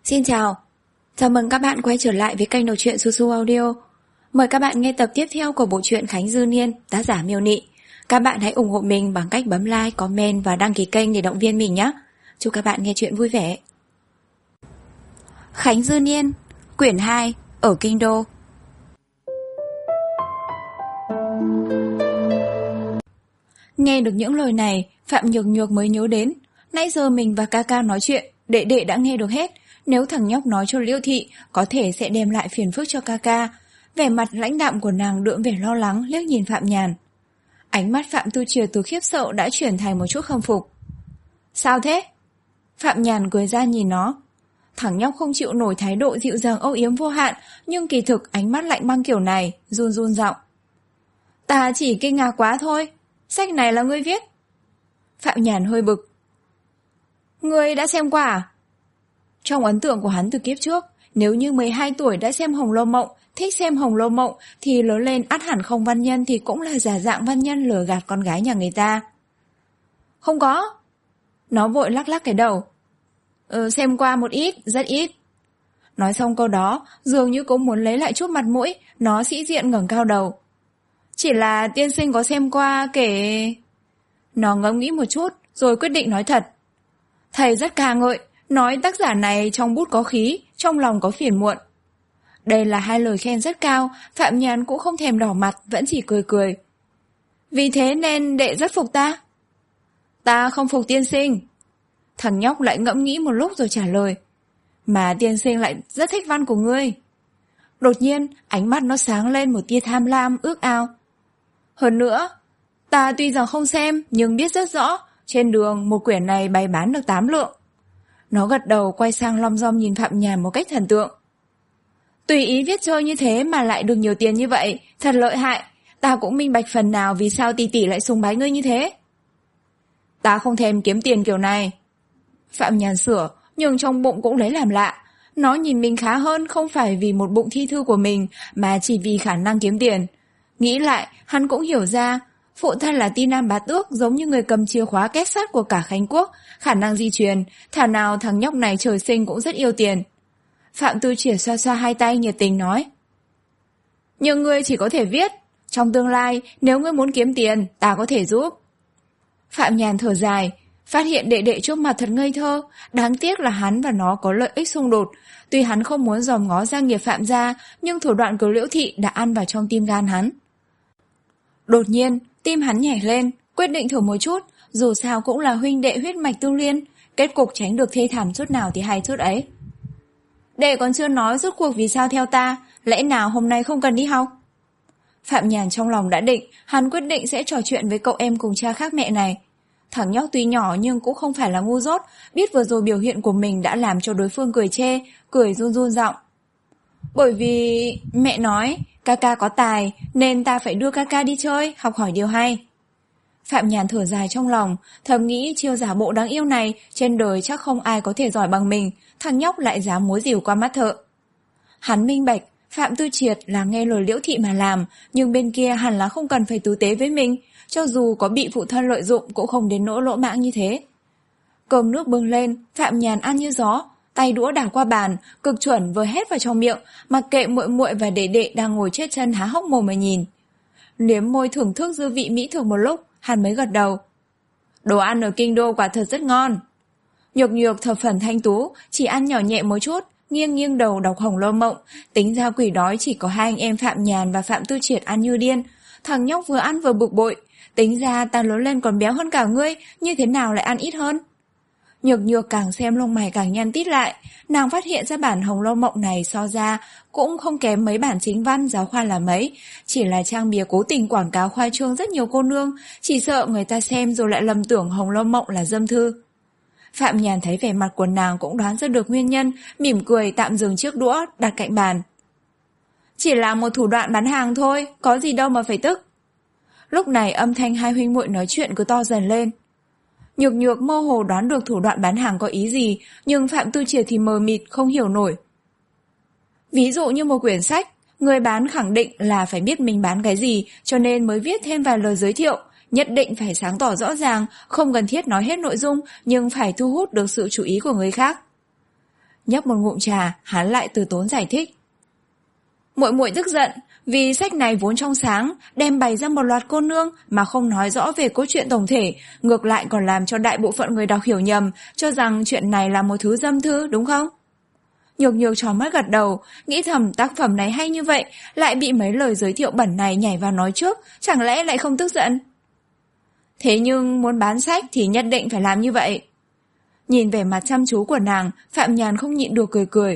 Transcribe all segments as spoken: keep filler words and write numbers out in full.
Xin chào, chào mừng các bạn quay trở lại với kênh đọc truyện Su Su Audio. Mời các bạn nghe tập tiếp theo của bộ truyện Khánh Dư Niên, tác giả Miêu Nị. Các bạn hãy ủng hộ mình bằng cách bấm like, comment và đăng ký kênh để động viên mình nhé. Chúc các bạn nghe truyện vui vẻ. Khánh Dư Niên, quyển hai, ở Kinh Đô. Nghe được những lời này, Phạm Nhược Nhược mới nhớ đến, nãy giờ mình và ca ca nói chuyện, đệ đệ đã nghe được hết. Nếu thằng nhóc nói cho Liễu Thị, có thể sẽ đem lại phiền phức cho ca ca. Vẻ mặt lãnh đạm của nàng đượm vẻ lo lắng liếc nhìn Phạm Nhàn. Ánh mắt Phạm Tu Triệt từ khiếp sợ đã chuyển thành một chút khâm phục. Sao thế? Phạm Nhàn cười ra nhìn nó. Thằng nhóc không chịu nổi thái độ dịu dàng âu yếm vô hạn, nhưng kỳ thực ánh mắt lạnh băng kiểu này, run run giọng. Ta chỉ kinh ngạc quá thôi. Sách này là ngươi viết? Phạm Nhàn hơi bực. Ngươi đã xem qua à? Trong ấn tượng của hắn từ kiếp trước, nếu như mười hai tuổi đã xem Hồng Lâu Mộng, thích xem Hồng Lâu Mộng, thì lớn lên ắt hẳn không văn nhân thì cũng là giả dạng văn nhân lừa gạt con gái nhà người ta. Không có. Nó vội lắc lắc cái đầu. Ừ, xem qua một ít, rất ít. Nói xong câu đó, dường như cũng muốn lấy lại chút mặt mũi, nó sĩ diện ngẩng cao đầu. Chỉ là tiên sinh có xem qua kể... Nó ngẫm nghĩ một chút, rồi quyết định nói thật. Thầy rất ca ngợi, nói tác giả này trong bút có khí, trong lòng có phiền muộn. Đây là hai lời khen rất cao, Phạm Nhàn cũng không thèm đỏ mặt, vẫn chỉ cười cười. Vì thế nên đệ rất phục ta. Ta không phục tiên sinh. Thằng nhóc lại ngẫm nghĩ một lúc rồi trả lời. Mà tiên sinh lại rất thích văn của ngươi. Đột nhiên, ánh mắt nó sáng lên một tia tham lam, ước ao. Hơn nữa, ta tuy rằng không xem, nhưng biết rất rõ, trên đường một quyển này bày bán được tám lượng. Nó gật đầu quay sang lom rom nhìn Phạm Nhàn một cách thần tượng. Tùy ý viết chơi như thế mà lại được nhiều tiền như vậy, thật lợi hại. Ta cũng minh bạch phần nào vì sao tỷ tỷ lại sùng bái ngươi như thế. Ta không thèm kiếm tiền kiểu này. Phạm Nhàn sửa, nhưng trong bụng cũng lấy làm lạ. Nó nhìn mình khá hơn không phải vì một bụng thi thư của mình, mà chỉ vì khả năng kiếm tiền. Nghĩ lại, hắn cũng hiểu ra, phụ thân là Ti Nam Bá Tước giống như người cầm chìa khóa két sắt của cả Khánh Quốc, khả năng di truyền, thảo nào thằng nhóc này trời sinh cũng rất yêu tiền. Phạm Tu Triệt xoa xoa hai tay nhiệt tình nói. Nhưng ngươi chỉ có thể viết, trong tương lai nếu ngươi muốn kiếm tiền, ta có thể giúp. Phạm Nhàn thở dài, phát hiện đệ đệ trước mặt thật ngây thơ, đáng tiếc là hắn và nó có lợi ích xung đột. Tuy hắn không muốn dòm ngó gia nghiệp Phạm gia, nhưng thủ đoạn của Liễu Thị đã ăn vào trong tim gan hắn. Đột nhiên, tim hắn nhảy lên, quyết định thử một chút, dù sao cũng là huynh đệ huyết mạch tương liên, kết cục tránh được thê thảm chút nào thì hay chút ấy. Đệ còn chưa nói rốt cuộc vì sao theo ta, lẽ nào hôm nay không cần đi học? Phạm Nhàn trong lòng đã định, hắn quyết định sẽ trò chuyện với cậu em cùng cha khác mẹ này. Thằng nhóc tuy nhỏ nhưng cũng không phải là ngu dốt, biết vừa rồi biểu hiện của mình đã làm cho đối phương cười chê, cười run run giọng. Bởi vì mẹ nói, ca ca có tài, nên ta phải đưa ca ca đi chơi, học hỏi điều hay. Phạm Nhàn thở dài trong lòng, thầm nghĩ chiêu giả bộ đáng yêu này, trên đời chắc không ai có thể giỏi bằng mình, thằng nhóc lại dám múa rìu qua mắt thợ. Hắn minh bạch, Phạm Tu Triệt là nghe lời Liễu Thị mà làm, nhưng bên kia hẳn là không cần phải tử tế với mình, cho dù có bị phụ thân lợi dụng cũng không đến nỗi lỗ mãng như thế. Cơm nước bưng lên, Phạm Nhàn ăn như gió, tay đũa đảo qua bàn, cực chuẩn vừa hết vào trong miệng, mặc kệ muội muội và đệ đệ đang ngồi chết chân há hốc mồm mà nhìn. Liếm môi thưởng thức dư vị mỹ thực một lúc, hắn mới gật đầu. Đồ ăn ở Kinh Đô quả thật rất ngon. Nhược Nhược thập phần thanh tú, chỉ ăn nhỏ nhẹ một chút, nghiêng nghiêng đầu đọc Hồng Lâu Mộng, tính ra quỷ đói chỉ có hai anh em Phạm Nhàn và Phạm Tu Triệt ăn như điên. Thằng nhóc vừa ăn vừa bực bội, tính ra ta lớn lên còn béo hơn cả ngươi, như thế nào lại ăn ít hơn? Nhược Nhược càng xem lông mày càng nhăn tít lại, nàng phát hiện ra bản Hồng Lâu Mộng này so ra cũng không kém mấy bản chính văn giáo khoa là mấy, chỉ là trang bìa cố tình quảng cáo khoa trương rất nhiều cô nương, chỉ sợ người ta xem rồi lại lầm tưởng Hồng Lâu Mộng là dâm thư. Phạm Nhàn thấy vẻ mặt của nàng cũng đoán ra được nguyên nhân, mỉm cười tạm dừng chiếc đũa đặt cạnh bàn. Chỉ là một thủ đoạn bán hàng thôi, có gì đâu mà phải tức. Lúc này âm thanh hai huynh muội nói chuyện cứ to dần lên. Nhược Nhược mơ hồ đoán được thủ đoạn bán hàng có ý gì, nhưng Phạm Tu Triệt thì mờ mịt không hiểu nổi. Ví dụ như một quyển sách, người bán khẳng định là phải biết mình bán cái gì, cho nên mới viết thêm vài lời giới thiệu, nhất định phải sáng tỏ rõ ràng, không cần thiết nói hết nội dung, nhưng phải thu hút được sự chú ý của người khác. Nhấp một ngụm trà, hắn lại từ tốn giải thích. Muội muội tức giận, vì sách này vốn trong sáng, đem bày ra một loạt cô nương mà không nói rõ về cốt truyện tổng thể, ngược lại còn làm cho đại bộ phận người đọc hiểu nhầm, cho rằng chuyện này là một thứ dâm thư, đúng không? Nhược Nhược tròn mắt gật đầu, nghĩ thầm tác phẩm này hay như vậy, lại bị mấy lời giới thiệu bẩn này nhảy vào nói trước, chẳng lẽ lại không tức giận? Thế nhưng muốn bán sách thì nhất định phải làm như vậy. Nhìn vẻ mặt chăm chú của nàng, Phạm Nhàn không nhịn được cười cười.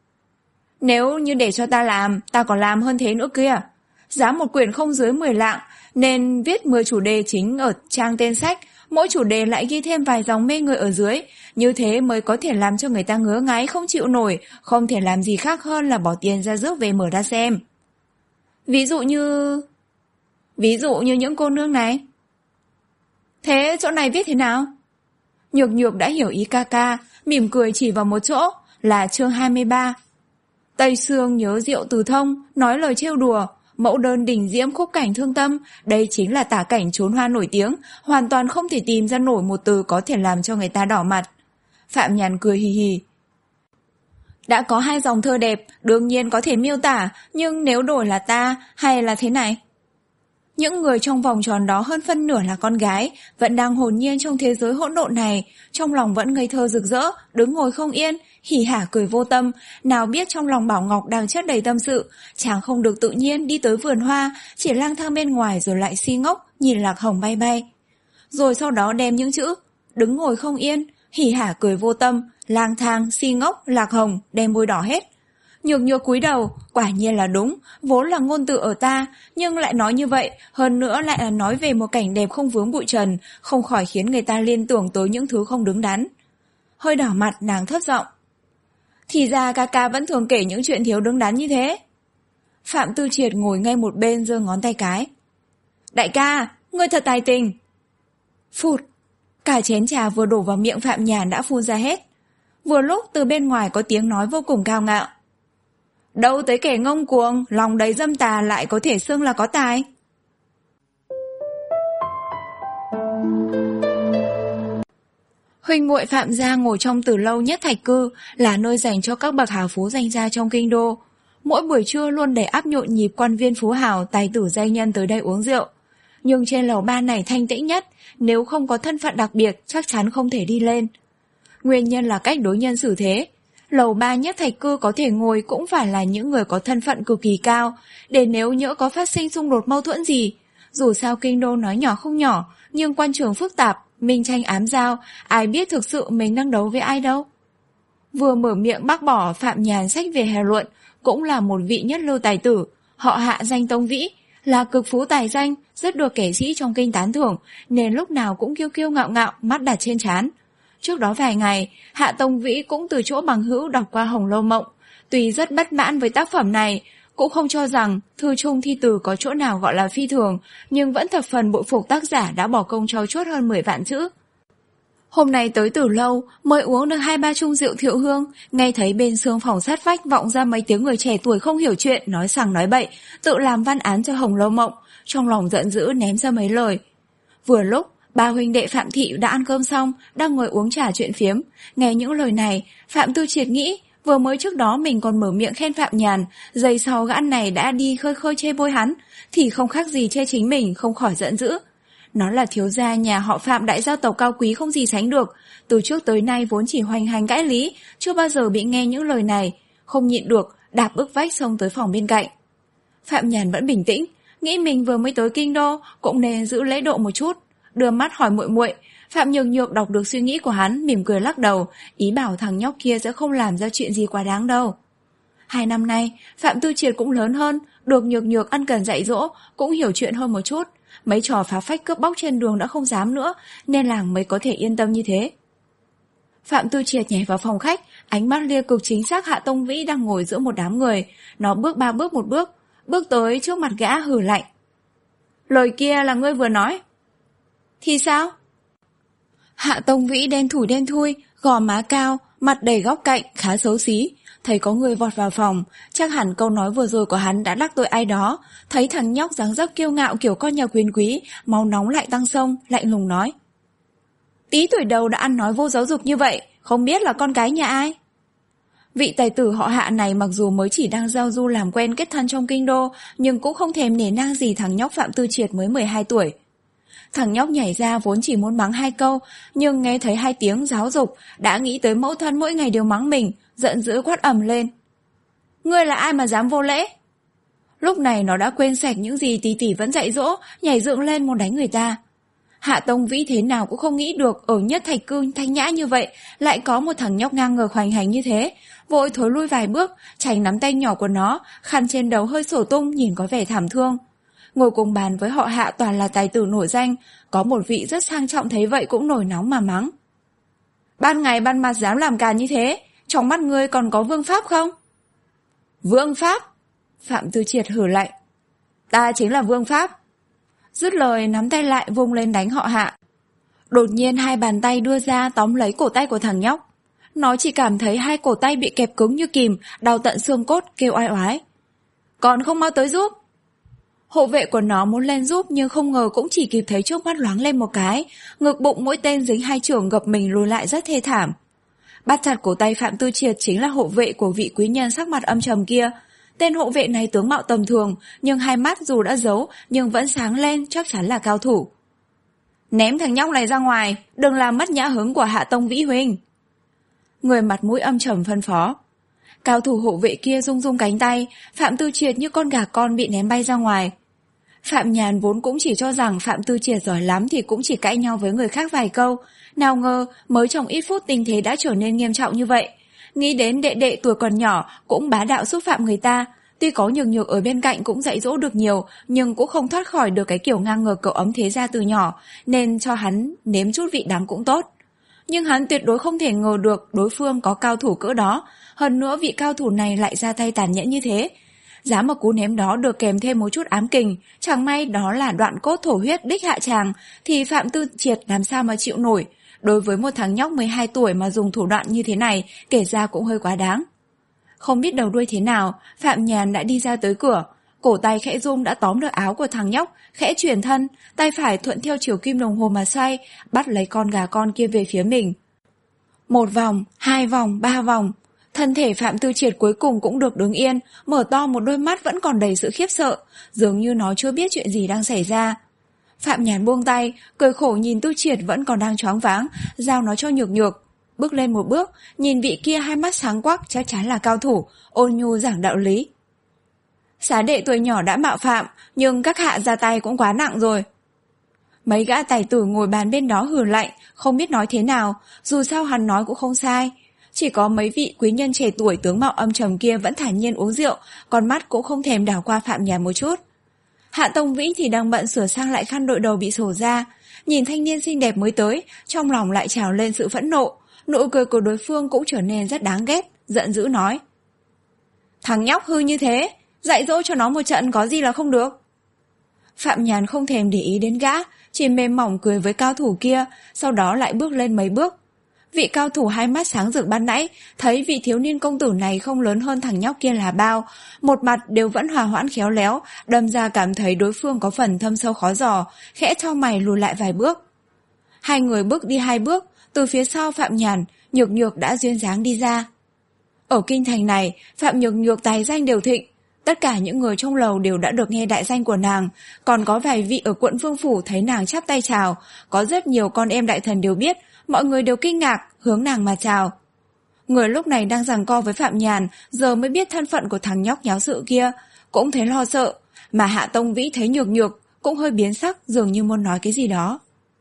Nếu như để cho ta làm, ta còn làm hơn thế nữa kia. Giá một quyển không dưới mười lạng, nên viết mười chủ đề chính ở trang tên sách, mỗi chủ đề lại ghi thêm vài dòng mê người ở dưới, như thế mới có thể làm cho người ta ngứa ngáy không chịu nổi, không thể làm gì khác hơn là bỏ tiền ra rước về mở ra xem. Ví dụ như... Ví dụ như những cô nương này. Thế chỗ này viết thế nào? Nhược Nhược đã hiểu ý ca ca, mỉm cười chỉ vào một chỗ, là chương hai mươi ba. Tây Sương nhớ rượu từ thông, nói lời trêu đùa, mẫu đơn đỉnh diễm khúc cảnh thương tâm, đây chính là tả cảnh trốn hoa nổi tiếng, hoàn toàn không thể tìm ra nổi một từ có thể làm cho người ta đỏ mặt. Phạm Nhàn cười hì hì. Đã có hai dòng thơ đẹp, đương nhiên có thể miêu tả, nhưng nếu đổi là ta, hay là thế này? Những người trong vòng tròn đó hơn phân nửa là con gái, vẫn đang hồn nhiên trong thế giới hỗn độn này, trong lòng vẫn ngây thơ rực rỡ, đứng ngồi không yên, hỉ hả cười vô tâm, nào biết trong lòng Bảo Ngọc đang chất đầy tâm sự, chàng không được tự nhiên đi tới vườn hoa, chỉ lang thang bên ngoài rồi lại si ngốc, nhìn Lạc Hồng bay bay. Rồi sau đó đem những chữ, đứng ngồi không yên, hỉ hả cười vô tâm, lang thang, si ngốc, Lạc Hồng, đem bôi đỏ hết. Nhược Nhược cúi đầu, quả nhiên là đúng, vốn là ngôn từ ở ta, nhưng lại nói như vậy, hơn nữa lại là nói về một cảnh đẹp không vướng bụi trần, không khỏi khiến người ta liên tưởng tới những thứ không đứng đắn. Hơi đỏ mặt, nàng thấp giọng. Thì ra ca ca vẫn thường kể những chuyện thiếu đứng đắn như thế. Phạm Tư Triệt ngồi ngay một bên giơ ngón tay cái. Đại ca, ngươi thật tài tình. Phụt, cả chén trà vừa đổ vào miệng Phạm Nhàn đã phun ra hết. Vừa lúc từ bên ngoài có tiếng nói vô cùng cao ngạo. Đâu tới kẻ ngông cuồng, lòng đầy dâm tà lại có thể xưng là có tài. Huynh muội Phạm gia ngồi trong Tử Lâu Nhất Thạch Cư, là nơi dành cho các bậc hào phú danh gia trong kinh đô. Mỗi buổi trưa luôn đầy ắp nhộn nhịp quan viên phú hào, tài tử danh nhân tới đây uống rượu. Nhưng trên lầu ba này thanh tĩnh nhất, nếu không có thân phận đặc biệt chắc chắn không thể đi lên. Nguyên nhân là cách đối nhân xử thế. Lầu ba Nhất Thạch Cư có thể ngồi cũng phải là những người có thân phận cực kỳ cao, để nếu nhỡ có phát sinh xung đột mâu thuẫn gì. Dù sao kinh đô nói nhỏ không nhỏ, nhưng quan trường phức tạp, minh tranh ám giao, ai biết thực sự mình đang đấu với ai đâu. Vừa mở miệng bác bỏ Phạm Nhàn sách về hè luận, cũng là một vị nhất lưu tài tử, họ Hạ danh Tông Vĩ, là cực phú tài danh, rất được kẻ sĩ trong kinh tán thưởng, nên lúc nào cũng kiêu kiêu ngạo ngạo, mắt đặt trên trán. Trước đó vài ngày, Hạ Tông Vĩ cũng từ chỗ bằng hữu đọc qua Hồng Lâu Mộng, tuy rất bất mãn với tác phẩm này, cũng không cho rằng thư chung thi từ có chỗ nào gọi là phi thường, nhưng vẫn thập phần bội phục tác giả đã bỏ công trau chuốt hơn mười vạn chữ. Hôm nay tới Tử Lâu, mới uống được hai ba chung rượu Thiệu Hương, nghe thấy bên xương phòng sát vách vọng ra mấy tiếng người trẻ tuổi không hiểu chuyện, nói sằng nói bậy, tự làm văn án cho Hồng Lâu Mộng, trong lòng giận dữ ném ra mấy lời. Vừa lúc, ba huynh đệ Phạm Thị đã ăn cơm xong, đang ngồi uống trà chuyện phiếm, nghe những lời này, Phạm Tư Triệt nghĩ, vừa mới trước đó mình còn mở miệng khen Phạm Nhàn, giây sau gã này đã đi khơi khơi chê bôi hắn, thì không khác gì chê chính mình, không khỏi giận dữ. Nó là thiếu gia nhà họ Phạm đại gia tộc cao quý không gì sánh được, từ trước tới nay vốn chỉ hoành hành cãi lý, chưa bao giờ bị nghe những lời này, không nhịn được, đạp bức vách xông tới phòng bên cạnh. Phạm Nhàn vẫn bình tĩnh, nghĩ mình vừa mới tới kinh đô, cũng nên giữ lễ độ một chút, đưa mắt hỏi muội muội. Phạm Nhược Nhược đọc được suy nghĩ của hắn, mỉm cười lắc đầu, ý bảo thằng nhóc kia sẽ không làm ra chuyện gì quá đáng đâu. Hai năm nay, Phạm Tư Triệt cũng lớn hơn, được Nhược Nhược ân cần dạy dỗ, cũng hiểu chuyện hơn một chút. Mấy trò phá phách cướp bóc trên đường đã không dám nữa, nên làng mới có thể yên tâm như thế. Phạm Tư Triệt nhảy vào phòng khách, ánh mắt lia cực chính xác Hạ Tông Vĩ đang ngồi giữa một đám người. Nó bước ba bước một bước, bước tới trước mặt gã hừ lạnh. Lời kia là ngươi vừa nói. Thì sao? Hạ Tông Vĩ đen thủi đen thui, gò má cao, mặt đầy góc cạnh, khá xấu xí. Thấy có người vọt vào phòng, chắc hẳn câu nói vừa rồi của hắn đã đắc tội ai đó. Thấy thằng nhóc dáng dấp kiêu ngạo kiểu con nhà quyền quý, máu nóng lại tăng sông, lạnh lùng nói. Tí tuổi đầu đã ăn nói vô giáo dục như vậy, không biết là con cái nhà ai? Vị tài tử họ Hạ này mặc dù mới chỉ đang giao du làm quen kết thân trong kinh đô, nhưng cũng không thèm nể nang gì thằng nhóc Phạm Tư Triệt mới mười hai tuổi. Thằng nhóc nhảy ra vốn chỉ muốn mắng hai câu, nhưng nghe thấy hai tiếng giáo dục, đã nghĩ tới mẫu thân mỗi ngày đều mắng mình, giận dữ quát ầm lên. Ngươi là ai mà dám vô lễ? Lúc này nó đã quên sạch những gì tỷ tỷ vẫn dạy dỗ, nhảy dựng lên muốn đánh người ta. Hạ Tông Vĩ thế nào cũng không nghĩ được ở nhất thạch cư thanh nhã như vậy lại có một thằng nhóc ngang ngược hoành hành như thế, vội thối lui vài bước, tránh nắm tay nhỏ của nó, khăn trên đầu hơi sổ tung nhìn có vẻ thảm thương. Ngồi cùng bàn với họ Hạ toàn là tài tử nổi danh, có một vị rất sang trọng thấy vậy cũng nổi nóng mà mắng. Ban ngày ban mặt dám làm càn như thế, trong mắt ngươi còn có vương pháp không? Vương pháp? Phạm Tư Triệt hử lạnh. Ta chính là vương pháp. Dứt lời nắm tay lại vung lên đánh họ Hạ. Đột nhiên hai bàn tay đưa ra tóm lấy cổ tay của thằng nhóc. Nó chỉ cảm thấy hai cổ tay bị kẹp cứng như kìm, đau tận xương cốt, kêu oai oái. Còn không mau tới giúp. Hộ vệ của nó muốn lên giúp nhưng không ngờ cũng chỉ kịp thấy trước mắt loáng lên một cái, ngực bụng mỗi tên dính hai chưởng gập mình lùi lại rất thê thảm. Bắt chặt cổ tay Phạm Tư Triệt chính là hộ vệ của vị quý nhân sắc mặt âm trầm kia. Tên hộ vệ này tướng mạo tầm thường, nhưng hai mắt dù đã giấu nhưng vẫn sáng lên, chắc chắn là cao thủ. Ném thằng nhóc này ra ngoài, đừng làm mất nhã hứng của Hạ Tông Vĩ huynh. Người mặt mũi âm trầm phân phó. Cao thủ hộ vệ kia rung rung cánh tay, Phạm Tư Triệt như con gà con bị ném bay ra ngoài. Phạm Nhàn vốn cũng chỉ cho rằng Phạm Tư Triệt giỏi lắm thì cũng chỉ cãi nhau với người khác vài câu, nào ngờ mới trong ít phút tình thế đã trở nên nghiêm trọng như vậy. Nghĩ đến đệ đệ tuổi còn nhỏ cũng bá đạo xúc phạm người ta, tuy có nhược nhược ở bên cạnh cũng dạy dỗ được nhiều, nhưng cũng không thoát khỏi được cái kiểu ngang ngược cậu ấm thế ra từ nhỏ, nên cho hắn nếm chút vị đắng cũng tốt. Nhưng hắn tuyệt đối không thể ngờ được đối phương có cao thủ cỡ đó, hơn nữa vị cao thủ này lại ra tay tàn nhẫn như thế. Giá mà cú ném đó được kèm thêm một chút ám kình, chẳng may đó là đoạn cốt thổ huyết đích hạ tràng, thì Phạm Tư Triệt làm sao mà chịu nổi. Đối với một thằng nhóc mười hai tuổi mà dùng thủ đoạn như thế này, kể ra cũng hơi quá đáng. Không biết đầu đuôi thế nào, Phạm Nhàn đã đi ra tới cửa, cổ tay khẽ rung đã tóm được áo của thằng nhóc, khẽ chuyển thân, tay phải thuận theo chiều kim đồng hồ mà xoay, bắt lấy con gà con kia về phía mình. Một vòng, hai vòng, ba vòng. Thân thể Phạm Tư Triệt cuối cùng cũng được đứng yên, mở to một đôi mắt vẫn còn đầy sự khiếp sợ, dường như nó chưa biết chuyện gì đang xảy ra. Phạm Nhàn buông tay, cười khổ nhìn Tư Triệt vẫn còn đang choáng váng, giao nó cho Nhược Nhược. Bước lên một bước, nhìn vị kia hai mắt sáng quắc chắc chắn là cao thủ, ôn nhu giảng đạo lý. Xá đệ tuổi nhỏ đã mạo phạm, nhưng các hạ ra tay cũng quá nặng rồi. Mấy gã tài tử ngồi bàn bên đó hừ lạnh, không biết nói thế nào, dù sao hắn nói cũng không sai. Chỉ có mấy vị quý nhân trẻ tuổi tướng mạo âm trầm kia vẫn thản nhiên uống rượu, con mắt cũng không thèm đảo qua Phạm Nhàn một chút. Hạ Tông Vĩ thì đang bận sửa sang lại khăn đội đầu bị sổ ra, nhìn thanh niên xinh đẹp mới tới, trong lòng lại trào lên sự phẫn nộ, nụ cười của đối phương cũng trở nên rất đáng ghét, giận dữ nói. Thằng nhóc hư như thế, dạy dỗ cho nó một trận có gì là không được. Phạm Nhàn không thèm để ý đến gã, chỉ mềm mỏng cười với cao thủ kia, sau đó lại bước lên mấy bước. Vị cao thủ hai mắt sáng rực ban nãy, thấy vị thiếu niên công tử này không lớn hơn thằng nhóc kia là bao, một mặt đều vẫn hòa hoãn khéo léo, đâm ra cảm thấy đối phương có phần thâm sâu khó dò, khẽ chau mày lùi lại vài bước. Hai người bước đi hai bước, từ phía sau Phạm Nhàn, Nhược Nhược đã duyên dáng đi ra. Ở kinh thành này, Phạm Nhược Nhược tài danh đều thịnh, tất cả những người trong lầu đều đã được nghe đại danh của nàng, còn có vài vị ở quận Vương Phủ thấy nàng chắp tay chào, có rất nhiều con em đại thần đều biết, mọi người đều kinh ngạc, hướng nàng mà chào. Người lúc này đang giằng co với Phạm Nhàn, giờ mới biết thân phận của thằng nhóc nháo sự kia, cũng thấy lo sợ, mà Hạ Tông Vĩ thấy Nhược Nhược, cũng hơi biến sắc, dường như muốn nói cái gì đó.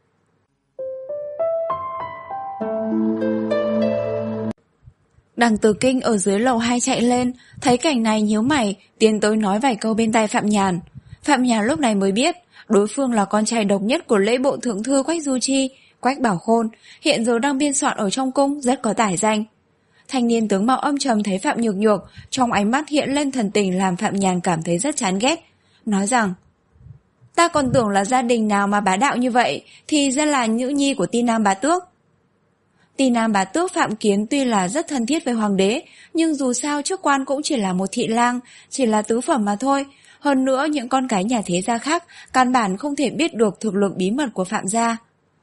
Đằng Từ Kinh ở dưới lầu hai chạy lên, thấy cảnh này nhíu mày, tiến tới nói vài câu bên tai Phạm Nhàn. Phạm Nhàn lúc này mới biết, đối phương là con trai độc nhất của lễ bộ thượng thư Quách Du Chi, Quách Bảo Khôn, hiện giờ đang biên soạn ở trong cung, rất có tài danh. Thanh niên tướng mạo âm trầm thấy Phạm Nhược Nhược, trong ánh mắt hiện lên thần tình làm Phạm Nhàn cảm thấy rất chán ghét, nói rằng: ta còn tưởng là gia đình nào mà bá đạo như vậy, thì ra là nữ nhi của Ti Nam Bá Tước. Ti Nam Bá Tước Phạm Kiến tuy là rất thân thiết với hoàng đế, nhưng dù sao chức quan cũng chỉ là một thị lang, chỉ là tứ phẩm mà thôi. Hơn nữa những con cái nhà thế gia khác căn bản không thể biết được thực lực bí mật của Phạm gia.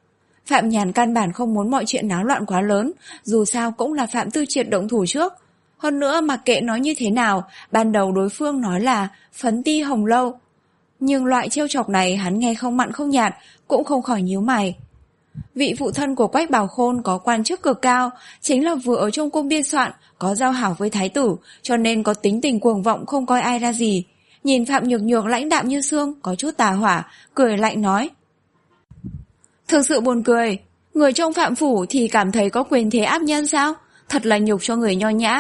Phạm Nhàn căn bản không muốn mọi chuyện náo loạn quá lớn, dù sao cũng là Phạm Tư Triệt động thủ trước. Hơn nữa mặc kệ nói như thế nào, ban đầu đối phương nói là phấn ti hồng lâu. Nhưng loại trêu chọc này hắn nghe không mặn không nhạt, cũng không khỏi nhíu mày. Vị phụ thân của Quách Bảo Khôn có quan chức cực cao, chính là vừa ở trong cung biên soạn, có giao hảo với thái tử, cho nên có tính tình cuồng vọng không coi ai ra gì. Nhìn Phạm Nhược Nhược lãnh đạm như xương, có chút tà hỏa, cười lạnh nói. Thực sự buồn cười, người trong Phạm phủ thì cảm thấy có quyền thế áp nhân sao? Thật là nhục cho người nho nhã.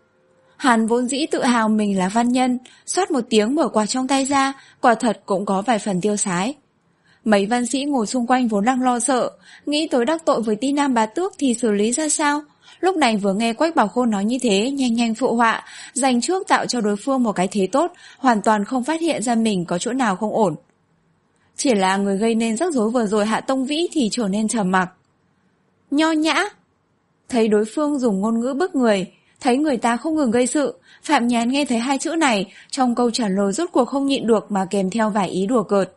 Hắn vốn dĩ tự hào mình là văn nhân, xoát một tiếng mở quạt trong tay ra, quả thật cũng có vài phần tiêu sái. Mấy văn sĩ ngồi xung quanh vốn đang lo sợ, nghĩ tới đắc tội với Ti Nam bá tước thì xử lý ra sao. Lúc này vừa nghe Quách Bảo Khôn nói như thế, nhanh nhanh phụ họa, dành trước tạo cho đối phương một cái thế tốt, hoàn toàn không phát hiện ra mình có chỗ nào không ổn. Chỉ là người gây nên rắc rối vừa rồi Hạ Tông Vĩ thì trở nên trầm mặc. Nho nhã. Thấy đối phương dùng ngôn ngữ bức người, thấy người ta không ngừng gây sự, Phạm Nhàn nghe thấy hai chữ này, trong câu trả lời rốt cuộc không nhịn được mà kèm theo vài ý đùa cợt.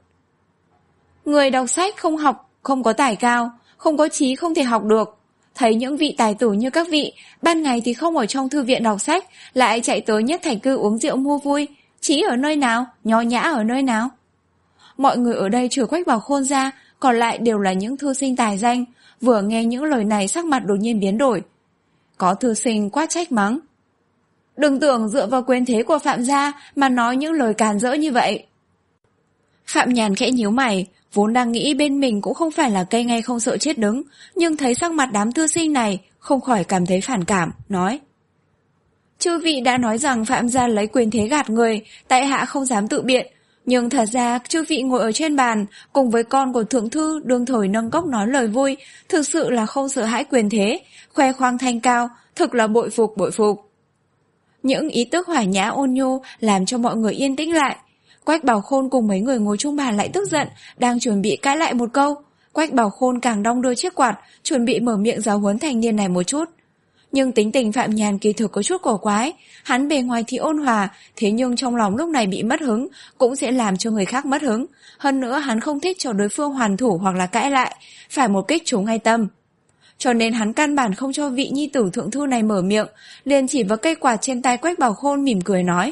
Người đọc sách không học, không có tài cao, không có trí không thể học được. Thấy những vị tài tử như các vị, ban ngày thì không ở trong thư viện đọc sách, lại chạy tới nhất thành cư uống rượu mua vui. Trí ở nơi nào, nho nhã ở nơi nào? Mọi người ở đây trừ Quách Bảo Khôn ra, còn lại đều là những thư sinh tài danh. Vừa nghe những lời này sắc mặt đột nhiên biến đổi. Có thư sinh quát trách mắng. Đừng tưởng dựa vào quyền thế của Phạm gia mà nói những lời càn rỡ như vậy. Phạm Nhàn khẽ nhíu mày, vốn đang nghĩ bên mình cũng không phải là cây ngay không sợ chết đứng, nhưng thấy sắc mặt đám thư sinh này, không khỏi cảm thấy phản cảm, nói. Chư vị đã nói rằng Phạm gia lấy quyền thế gạt người, tại hạ không dám tự biện, nhưng thật ra chư vị ngồi ở trên bàn, cùng với con của thượng thư đương thời nâng cốc nói lời vui, thực sự là không sợ hãi quyền thế, khoe khoang thanh cao, thực là bội phục bội phục. Những ý tức hòa nhã ôn nhu làm cho mọi người yên tĩnh lại. Quách Bảo Khôn cùng mấy người ngồi chung bàn lại tức giận, đang chuẩn bị cãi lại một câu. Quách Bảo Khôn càng đong đưa chiếc quạt, chuẩn bị mở miệng giáo huấn thanh niên này một chút. Nhưng tính tình Phạm Nhàn kỳ thực có chút cổ quái, hắn bề ngoài thì ôn hòa, thế nhưng trong lòng lúc này bị mất hứng, cũng sẽ làm cho người khác mất hứng. Hơn nữa hắn không thích cho đối phương hoàn thủ hoặc là cãi lại, phải một kích trúng ngay tâm. Cho nên hắn căn bản không cho vị nhi tử thượng thư này mở miệng, liền chỉ vào cây quạt trên tay Quách Bảo Khôn mỉm cười nói.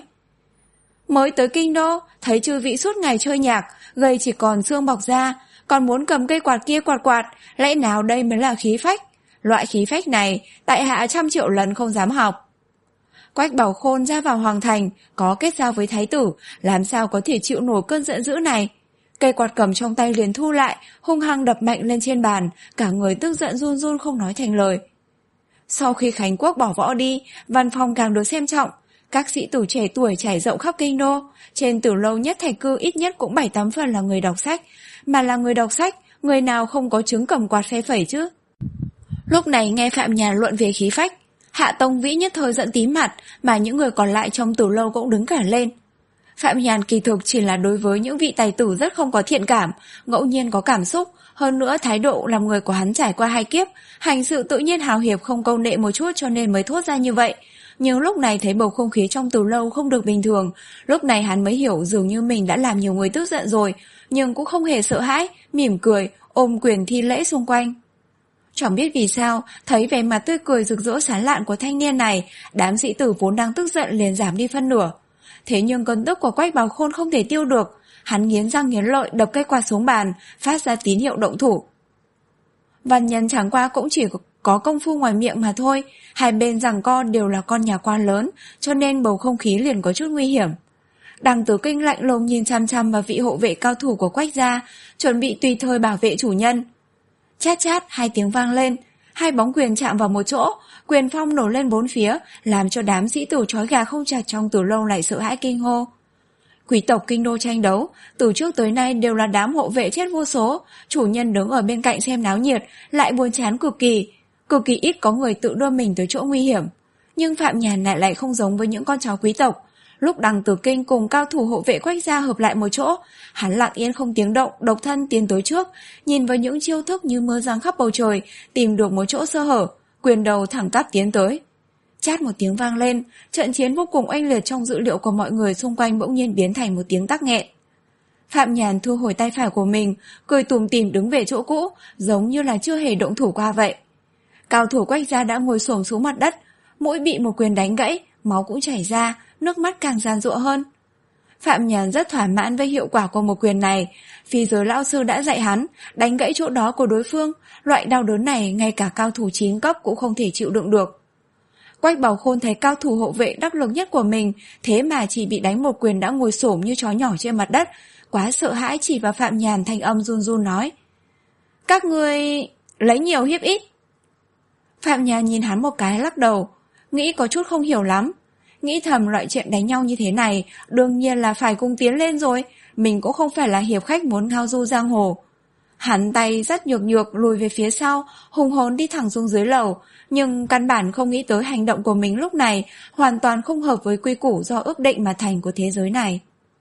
Mới tới kinh đô, thấy chư vị suốt ngày chơi nhạc, gầy chỉ còn xương bọc da, còn muốn cầm cây quạt kia quạt quạt, lẽ nào đây mới là khí phách? Loại khí phách này, tại hạ trăm triệu lần không dám học. Quách Bảo Khôn ra vào hoàng thành, có kết giao với thái tử, làm sao có thể chịu nổi cơn giận dữ này? Cây quạt cầm trong tay liền thu lại, hung hăng đập mạnh lên trên bàn, cả người tức giận run run không nói thành lời. Sau khi Khánh Quốc bỏ võ đi, văn phòng càng được xem trọng. Các sĩ tử trẻ tuổi trải rộng khắp kinh đô, trên tử lâu nhất thành cư ít nhất cũng bảy tám phần là người đọc sách, mà là người đọc sách, người nào không có chứng cầm quạt phe phẩy chứ. Lúc này nghe Phạm Nhàn luận về khí phách, Hạ Tông Vĩ nhất thời giận tím mặt, mà những người còn lại trong tử lâu cũng đứng cả lên. Phạm Nhàn kỳ thực chỉ là đối với những vị tài tử rất không có thiện cảm, ngẫu nhiên có cảm xúc, hơn nữa thái độ làm người của hắn trải qua hai kiếp, hành sự tự nhiên hào hiệp không câu nệ một chút cho nên mới thốt ra như vậy. Nhưng lúc này thấy bầu không khí trong tử lâu không được bình thường, lúc này hắn mới hiểu dường như mình đã làm nhiều người tức giận rồi, nhưng cũng không hề sợ hãi, mỉm cười, ôm quyền thi lễ xung quanh. Chẳng biết vì sao, thấy vẻ mặt tươi cười rực rỡ sáng lạn của thanh niên này, đám sĩ tử vốn đang tức giận liền giảm đi phân nửa. Thế nhưng cơn tức của Quách Bảo Khôn không thể tiêu được, hắn nghiến răng nghiến lợi đập cây quạt xuống bàn, phát ra tín hiệu động thủ. Văn nhân chẳng qua cũng chỉ có công phu ngoài miệng mà thôi, hai bên giằng co đều là con nhà quan lớn, cho nên bầu không khí liền có chút nguy hiểm. Đằng Tử Kinh lạnh lùng nhìn chăm chăm vào vị hộ vệ cao thủ của Quách gia, chuẩn bị tùy thời bảo vệ chủ nhân. Chát chát hai tiếng vang lên, hai bóng quyền chạm vào một chỗ, quyền phong nổ lên bốn phía, làm cho đám sĩ tử trói gà không chặt trong tử lâu lại sợ hãi kinh hô. Quý tộc kinh đô tranh đấu, từ trước tới nay đều là đám hộ vệ chết vô số, chủ nhân đứng ở bên cạnh xem náo nhiệt, lại buồn chán cực kỳ, cực kỳ ít có người tự đưa mình tới chỗ nguy hiểm. Nhưng Phạm Nhàn lại lại không giống với những con cháu quý tộc. Lúc Đằng Tử Kinh cùng cao thủ hộ vệ Quách gia hợp lại một chỗ, hắn lặng yên không tiếng động, độc thân tiến tới trước, nhìn với những chiêu thức như mưa giăng khắp bầu trời, tìm được một chỗ sơ hở, quyền đầu thẳng tắp tiến tới. Chát một tiếng vang lên, trận chiến vô cùng oanh liệt trong dữ liệu của mọi người xung quanh bỗng nhiên biến thành một tiếng tắc nghẹn. Phạm Nhàn thu hồi tay phải của mình, cười tủm tỉm đứng về chỗ cũ, giống như là chưa hề động thủ qua vậy. Cao thủ Quách gia đã ngồi xổm xuống mặt đất, mũi bị một quyền đánh gãy, máu cũng chảy ra, nước mắt càng giàn giụa hơn. Phạm Nhàn rất thỏa mãn với hiệu quả của một quyền này. Phi giới lão sư đã dạy hắn, đánh gãy chỗ đó của đối phương, loại đau đớn này ngay cả cao thủ chín cấp cũng không thể chịu đựng được. Quách Bảo Khôn thấy cao thủ hộ vệ đắc lực nhất của mình, thế mà chỉ bị đánh một quyền đã ngồi xổm như chó nhỏ trên mặt đất, quá sợ hãi chỉ vào Phạm Nhàn, thanh âm run run nói: "Các ngươi lấy nhiều hiếp ít." Phạm Nhàn nhìn hắn một cái lắc đầu, nghĩ có chút không hiểu lắm. Nghĩ thầm loại chuyện đánh nhau như thế này đương nhiên là phải cùng tiến lên rồi, mình cũng không phải là hiệp khách muốn ngao du giang hồ. Hắn tay rất nhược nhược lùi về phía sau, hùng hồn đi thẳng xuống dưới lầu, nhưng căn bản không nghĩ tới hành động của mình lúc này hoàn toàn không hợp với quy củ do ước định mà thành của thế giới này.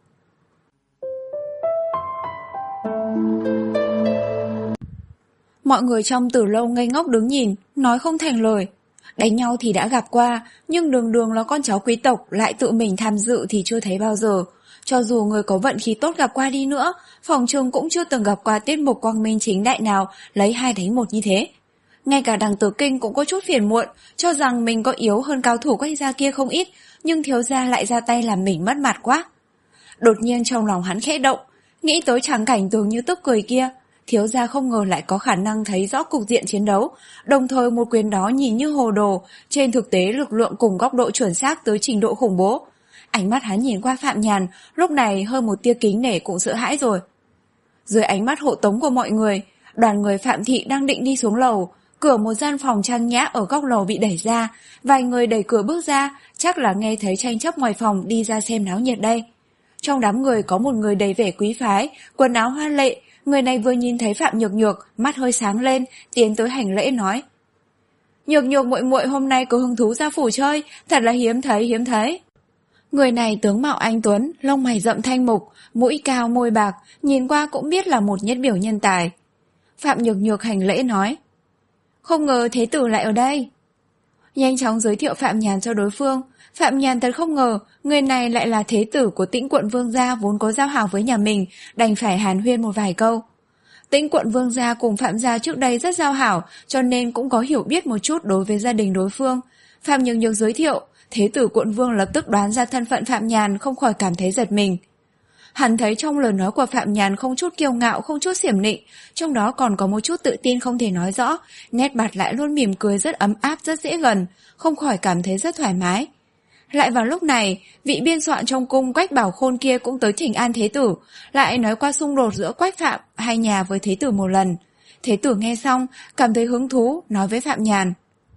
Mọi người trong Tử Lâu ngây ngốc đứng nhìn, nói không thành lời. Đánh nhau thì đã gặp qua, nhưng đường đường là con cháu quý tộc lại tự mình tham dự thì chưa thấy bao giờ. Cho dù người có vận khí tốt gặp qua đi nữa, phòng trường cũng chưa từng gặp qua tiết mục quang minh chính đại nào lấy hai đánh một như thế. Ngay cả Đằng Tử Kinh cũng có chút phiền muộn, cho rằng mình có yếu hơn cao thủ Quách gia kia không ít, nhưng thiếu gia lại ra tay làm mình mất mặt quá. Đột nhiên trong lòng hắn khẽ động, nghĩ tới tràng cảnh tưởng như tức cười kia. Thiếu gia không ngờ lại có khả năng thấy rõ cục diện chiến đấu, đồng thời một quyền đó nhìn như hồ đồ, trên thực tế lực lượng cùng góc độ chuẩn xác tới trình độ khủng bố. Ánh mắt hắn nhìn qua Phạm Nhàn, lúc này hơn một tia kính nể cũng sợ hãi rồi. Dưới ánh mắt hộ tống của mọi người, đoàn người Phạm thị đang định đi xuống lầu, cửa một gian phòng trang nhã ở góc lầu bị đẩy ra, vài người đẩy cửa bước ra, chắc là nghe thấy tranh chấp ngoài phòng đi ra xem náo nhiệt đây. Trong đám người có một người đầy vẻ quý phái, quần áo hoa lệ. Người này vừa nhìn thấy Phạm Nhược Nhược, mắt hơi sáng lên, tiến tới hành lễ nói: "Nhược Nhược muội muội hôm nay có hứng thú ra phủ chơi, thật là hiếm thấy hiếm thấy." Người này tướng mạo anh tuấn, lông mày rậm thanh mục, mũi cao môi bạc, nhìn qua cũng biết là một nhất biểu nhân tài. Phạm Nhược Nhược hành lễ nói: "Không ngờ thế tử lại ở đây." Nhanh chóng giới thiệu Phạm Nhàn cho đối phương. Phạm Nhàn thật không ngờ người này lại là thế tử của Tĩnh quận Vương gia vốn có giao hảo với nhà mình, đành phải hàn huyên một vài câu. Tĩnh quận Vương gia cùng Phạm gia trước đây rất giao hảo, cho nên cũng có hiểu biết một chút đối với gia đình đối phương. Phạm Nhược Nhược giới thiệu, thế tử quận Vương lập tức đoán ra thân phận Phạm Nhàn, không khỏi cảm thấy giật mình. Hắn thấy trong lời nói của Phạm Nhàn không chút kiêu ngạo, không chút xiểm nịnh, trong đó còn có một chút tự tin không thể nói rõ, nét mặt lại luôn mỉm cười rất ấm áp, rất dễ gần, không khỏi cảm thấy rất thoải mái. Lại vào lúc này, vị biên soạn trong cung Quách Bảo Khôn kia cũng tới thỉnh an thế tử, lại nói qua xung đột giữa Quách Phạm hai nhà với thế tử một lần. Thế tử nghe xong, cảm thấy hứng thú, nói với Phạm Nhàn: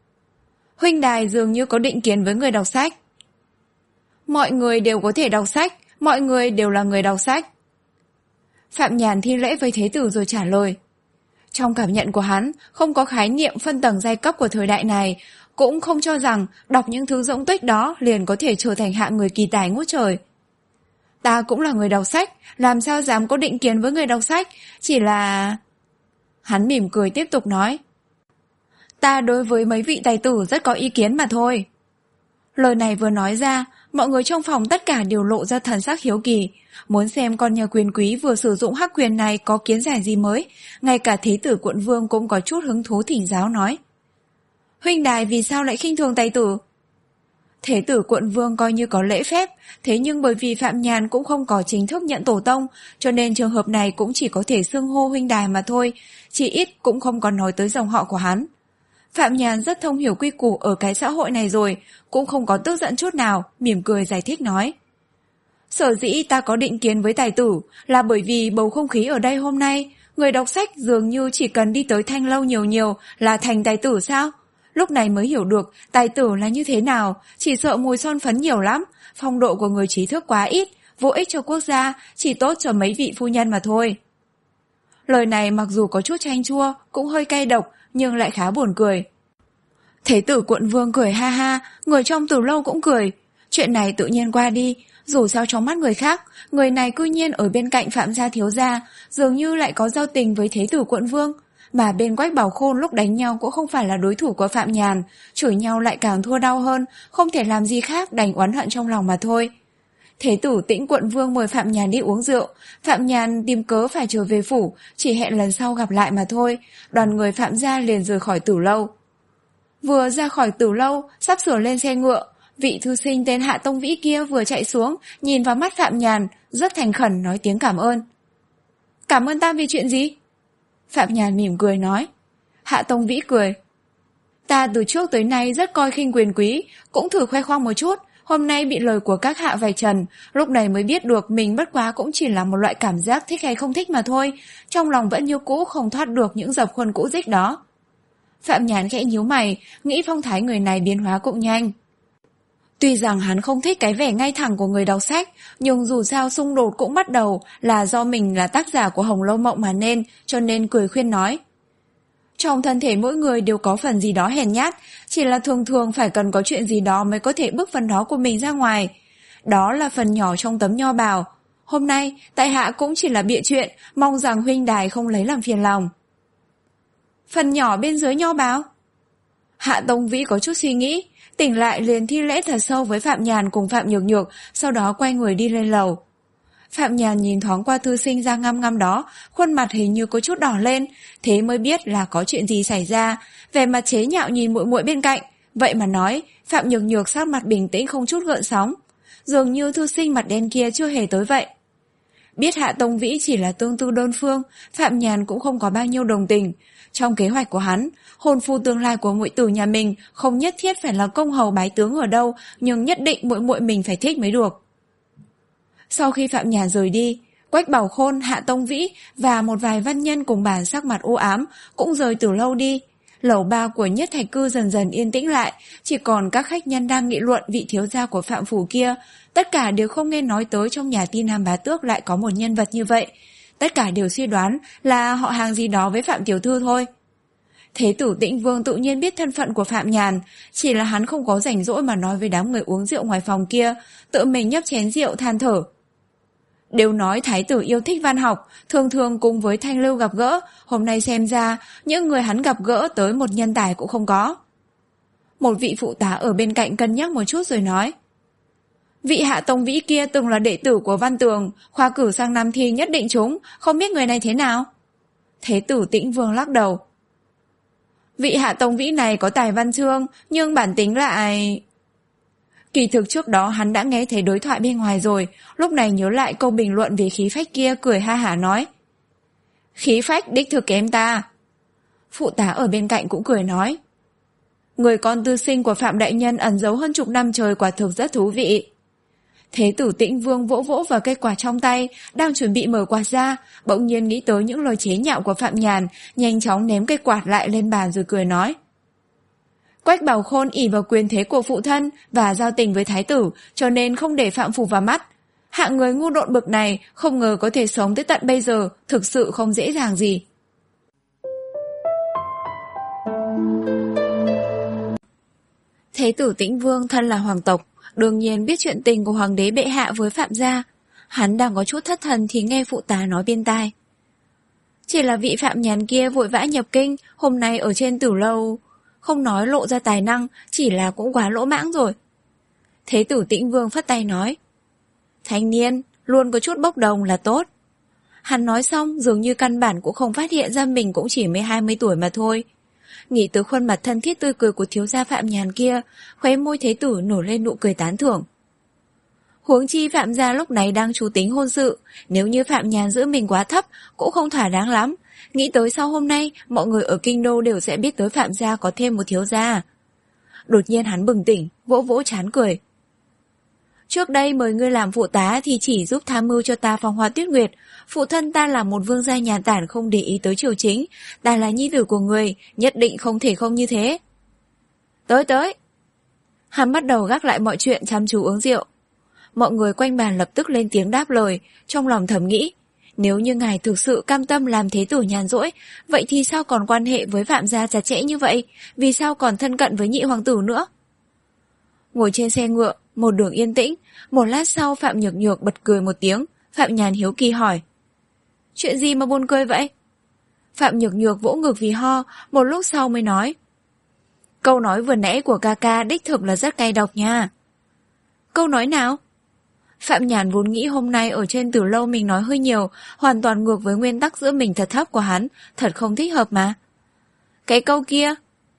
"Huynh đài dường như có định kiến với người đọc sách." "Mọi người đều có thể đọc sách, mọi người đều là người đọc sách." Phạm Nhàn thi lễ với thế tử rồi trả lời. Trong cảm nhận của hắn, không có khái niệm phân tầng giai cấp của thời đại này, cũng không cho rằng đọc những thứ rỗng tuếch đó liền có thể trở thành hạng người kỳ tài ngút trời. "Ta cũng là người đọc sách, làm sao dám có định kiến với người đọc sách, chỉ là..." Hắn mỉm cười tiếp tục nói: "Ta đối với mấy vị tài tử rất có ý kiến mà thôi." Lời này vừa nói ra, mọi người trong phòng tất cả đều lộ ra thần sắc hiếu kỳ, muốn xem con nhà quyền quý vừa sử dụng hắc quyền này có kiến giải gì mới. Ngay cả thế tử quận Vương cũng có chút hứng thú thỉnh giáo nói: "Huynh đài vì sao lại khinh thường tài tử?" Thế tử quận Vương coi như có lễ phép, thế nhưng bởi vì Phạm Nhàn cũng không có chính thức nhận tổ tông, cho nên trường hợp này cũng chỉ có thể xưng hô huynh đài mà thôi, chỉ ít cũng không còn nói tới dòng họ của hắn. Phạm Nhàn rất thông hiểu quy củ ở cái xã hội này rồi, cũng không có tức giận chút nào, mỉm cười giải thích nói: "Sở dĩ ta có định kiến với tài tử là bởi vì bầu không khí ở đây hôm nay, người đọc sách dường như chỉ cần đi tới thanh lâu nhiều nhiều là thành tài tử sao? Lúc này mới hiểu được tài tử là như thế nào, chỉ sợ mùi son phấn nhiều lắm, phong độ của người trí thức quá ít, vô ích cho quốc gia, chỉ tốt cho mấy vị phu nhân mà thôi." Lời này mặc dù có chút chanh chua, cũng hơi cay độc, nhưng lại khá buồn cười. Thế tử quận Vương cười ha ha, người trong Tử Lâu cũng cười. Chuyện này tự nhiên qua đi, dù sao trong mắt người khác, người này cư nhiên ở bên cạnh Phạm gia thiếu gia, dường như lại có giao tình với thế tử quận Vương. Mà bên Quách Bảo Khôn lúc đánh nhau cũng không phải là đối thủ của Phạm Nhàn, chửi nhau lại càng thua đau hơn, không thể làm gì khác đành oán hận trong lòng mà thôi. Thế tử Tĩnh quận Vương mời Phạm Nhàn đi uống rượu, Phạm Nhàn tìm cớ phải trở về phủ, chỉ hẹn lần sau gặp lại mà thôi. Đoàn người Phạm gia liền rời khỏi Tử Lâu. Vừa ra khỏi tử lâu, sắp sửa lên xe ngựa, vị thư sinh tên Hạ Tông Vĩ kia vừa chạy xuống, nhìn vào mắt Phạm Nhàn, rất thành khẩn nói tiếng cảm ơn. Cảm ơn ta vì chuyện gì? Phạm Nhàn mỉm cười nói. Hạ Tông Vĩ cười. Ta từ trước tới nay rất coi khinh quyền quý, cũng thử khoe khoang một chút, hôm nay bị lời của các hạ vạch trần, lúc này mới biết được mình bất quá cũng chỉ là một loại cảm giác thích hay không thích mà thôi, trong lòng vẫn như cũ không thoát được những dập khuôn cũ dích đó. Phạm Nhàn khẽ nhíu mày, nghĩ phong thái người này biến hóa cũng nhanh. Tuy rằng hắn không thích cái vẻ ngay thẳng của người đọc sách, nhưng dù sao xung đột cũng bắt đầu là do mình là tác giả của Hồng Lâu Mộng mà nên, cho nên cười khuyên nói. Trong thân thể mỗi người đều có phần gì đó hèn nhát, chỉ là thường thường phải cần có chuyện gì đó mới có thể bức phần đó của mình ra ngoài. Đó là phần nhỏ trong tấm nho bào. Hôm nay, tại hạ cũng chỉ là bịa chuyện, mong rằng huynh đài không lấy làm phiền lòng. Phần nhỏ bên dưới nho bào? Hạ Tông Vĩ có chút suy nghĩ, tỉnh lại liền thi lễ thật sâu với Phạm Nhàn cùng Phạm Nhược Nhược, sau đó quay người đi lên lầu. Phạm Nhàn nhìn thoáng qua thư sinh da ngăm ngăm đó, khuôn mặt hình như có chút đỏ lên, thế mới biết là có chuyện gì xảy ra, vẻ mặt chế nhạo nhìn muội muội bên cạnh, vậy mà nói, Phạm Nhược Nhược sắc mặt bình tĩnh không chút gợn sóng, dường như thư sinh mặt đen kia chưa hề tới vậy. Biết Hạ Tông Vĩ chỉ là tương tư đơn phương, Phạm Nhàn cũng không có bao nhiêu đồng tình. Trong kế hoạch của hắn, hôn phu tương lai của muội tử nhà mình không nhất thiết phải là công hầu bái tướng ở đâu, nhưng nhất định muội muội mình phải thích mới được. Sau khi Phạm Nhàn rời đi, Quách Bảo Khôn, Hạ Tông Vĩ và một vài văn nhân cùng bàn sắc mặt u ám cũng rời từ lâu đi. Lầu ba của Nhất Thạch Cư dần dần yên tĩnh lại, chỉ còn các khách nhân đang nghị luận vị thiếu gia của Phạm Phủ kia. Tất cả đều không nghe nói tới trong nhà Ti Nam Bá Tước lại có một nhân vật như vậy. Tất cả đều suy đoán là họ hàng gì đó với Phạm Tiểu Thư thôi. Thế tử Tĩnh Vương tự nhiên biết thân phận của Phạm Nhàn, chỉ là hắn không có rảnh rỗi mà nói với đám người uống rượu ngoài phòng kia, tự mình nhấp chén rượu than thở. Đều nói thái tử yêu thích văn học, thường thường cùng với Thanh Lưu gặp gỡ, hôm nay xem ra những người hắn gặp gỡ tới một nhân tài cũng không có. Một vị phụ tá ở bên cạnh cân nhắc một chút rồi nói. Vị Hạ Tông Vĩ kia từng là đệ tử của Văn Tường, khoa cử sang năm thi nhất định trúng, không biết người này thế nào? Thế tử Tĩnh Vương lắc đầu. Vị Hạ Tông Vĩ này có tài văn chương, nhưng bản tính lại... Kỳ thực trước đó hắn đã nghe thấy đối thoại bên ngoài rồi, lúc này nhớ lại câu bình luận về khí phách kia, cười ha hả nói. Khí phách đích thực kém ta. Phụ tá ở bên cạnh cũng cười nói. Người con tư sinh của Phạm Đại Nhân ẩn giấu hơn chục năm trời quả thực rất thú vị. Thế tử Tĩnh Vương vỗ vỗ vào cây quạt trong tay, đang chuẩn bị mở quạt ra, bỗng nhiên nghĩ tới những lời chế nhạo của Phạm Nhàn, nhanh chóng ném cây quạt lại lên bàn rồi cười nói. Quách Bảo Khôn ỷ vào quyền thế của phụ thân và giao tình với thái tử, cho nên không để Phạm Phủ vào mắt. Hạng người ngu độn bực này không ngờ có thể sống tới tận bây giờ, thực sự không dễ dàng gì. Thế tử Tĩnh Vương thân là hoàng tộc, đương nhiên biết chuyện tình của hoàng đế bệ hạ với Phạm gia. Hắn đang có chút thất thần thì nghe phụ tá nói bên tai. Chỉ là vị Phạm Nhàn kia vội vã nhập kinh, hôm nay ở trên tử lâu, không nói lộ ra tài năng, chỉ là cũng quá lỗ mãng rồi. Thế tử Tĩnh Vương phất tay nói. Thanh niên, luôn có chút bốc đồng là tốt. Hắn nói xong dường như căn bản cũng không phát hiện ra mình cũng chỉ mới hai mươi tuổi mà thôi. Nghĩ tới khuôn mặt thân thiết tươi cười của thiếu gia Phạm Nhàn kia, khóe môi thế tử nổi lên nụ cười tán thưởng. Huống chi Phạm gia lúc này đang chú tính hôn sự, nếu như Phạm Nhàn giữ mình quá thấp cũng không thỏa đáng lắm. Nghĩ tới sau hôm nay mọi người ở kinh đô đều sẽ biết tới Phạm gia có thêm một thiếu gia. Đột nhiên hắn bừng tỉnh, vỗ vỗ trán cười. Trước đây mời ngươi làm phụ tá thì chỉ giúp tham mưu cho ta Phong Hoa Tuyết Nguyệt. Phụ thân ta là một vương gia nhàn tản không để ý tới triều chính, ta là nhi tử của người, nhất định không thể không như thế. Tới tới. Hắn bắt đầu gác lại mọi chuyện, chăm chú uống rượu. Mọi người quanh bàn lập tức lên tiếng đáp lời, trong lòng thầm nghĩ, nếu như ngài thực sự cam tâm làm thế tử nhàn rỗi, vậy thì sao còn quan hệ với Phạm gia chặt chẽ như vậy, vì sao còn thân cận với nhị hoàng tử nữa? Ngồi trên xe ngựa, một đường yên tĩnh, một lát sau Phạm Nhược Nhược bật cười một tiếng, Phạm Nhàn hiếu kỳ hỏi. Chuyện gì mà buồn cười vậy? Phạm Nhược Nhược vỗ ngực vì ho, một lúc sau mới nói. Câu nói vừa nãy của ca ca đích thực là rất cay độc nha. Câu nói nào? Phạm Nhàn vốn nghĩ hôm nay ở trên tử lâu mình nói hơi nhiều, hoàn toàn ngược với nguyên tắc giữa mình thật thấp của hắn, thật không thích hợp mà. Cái câu kia,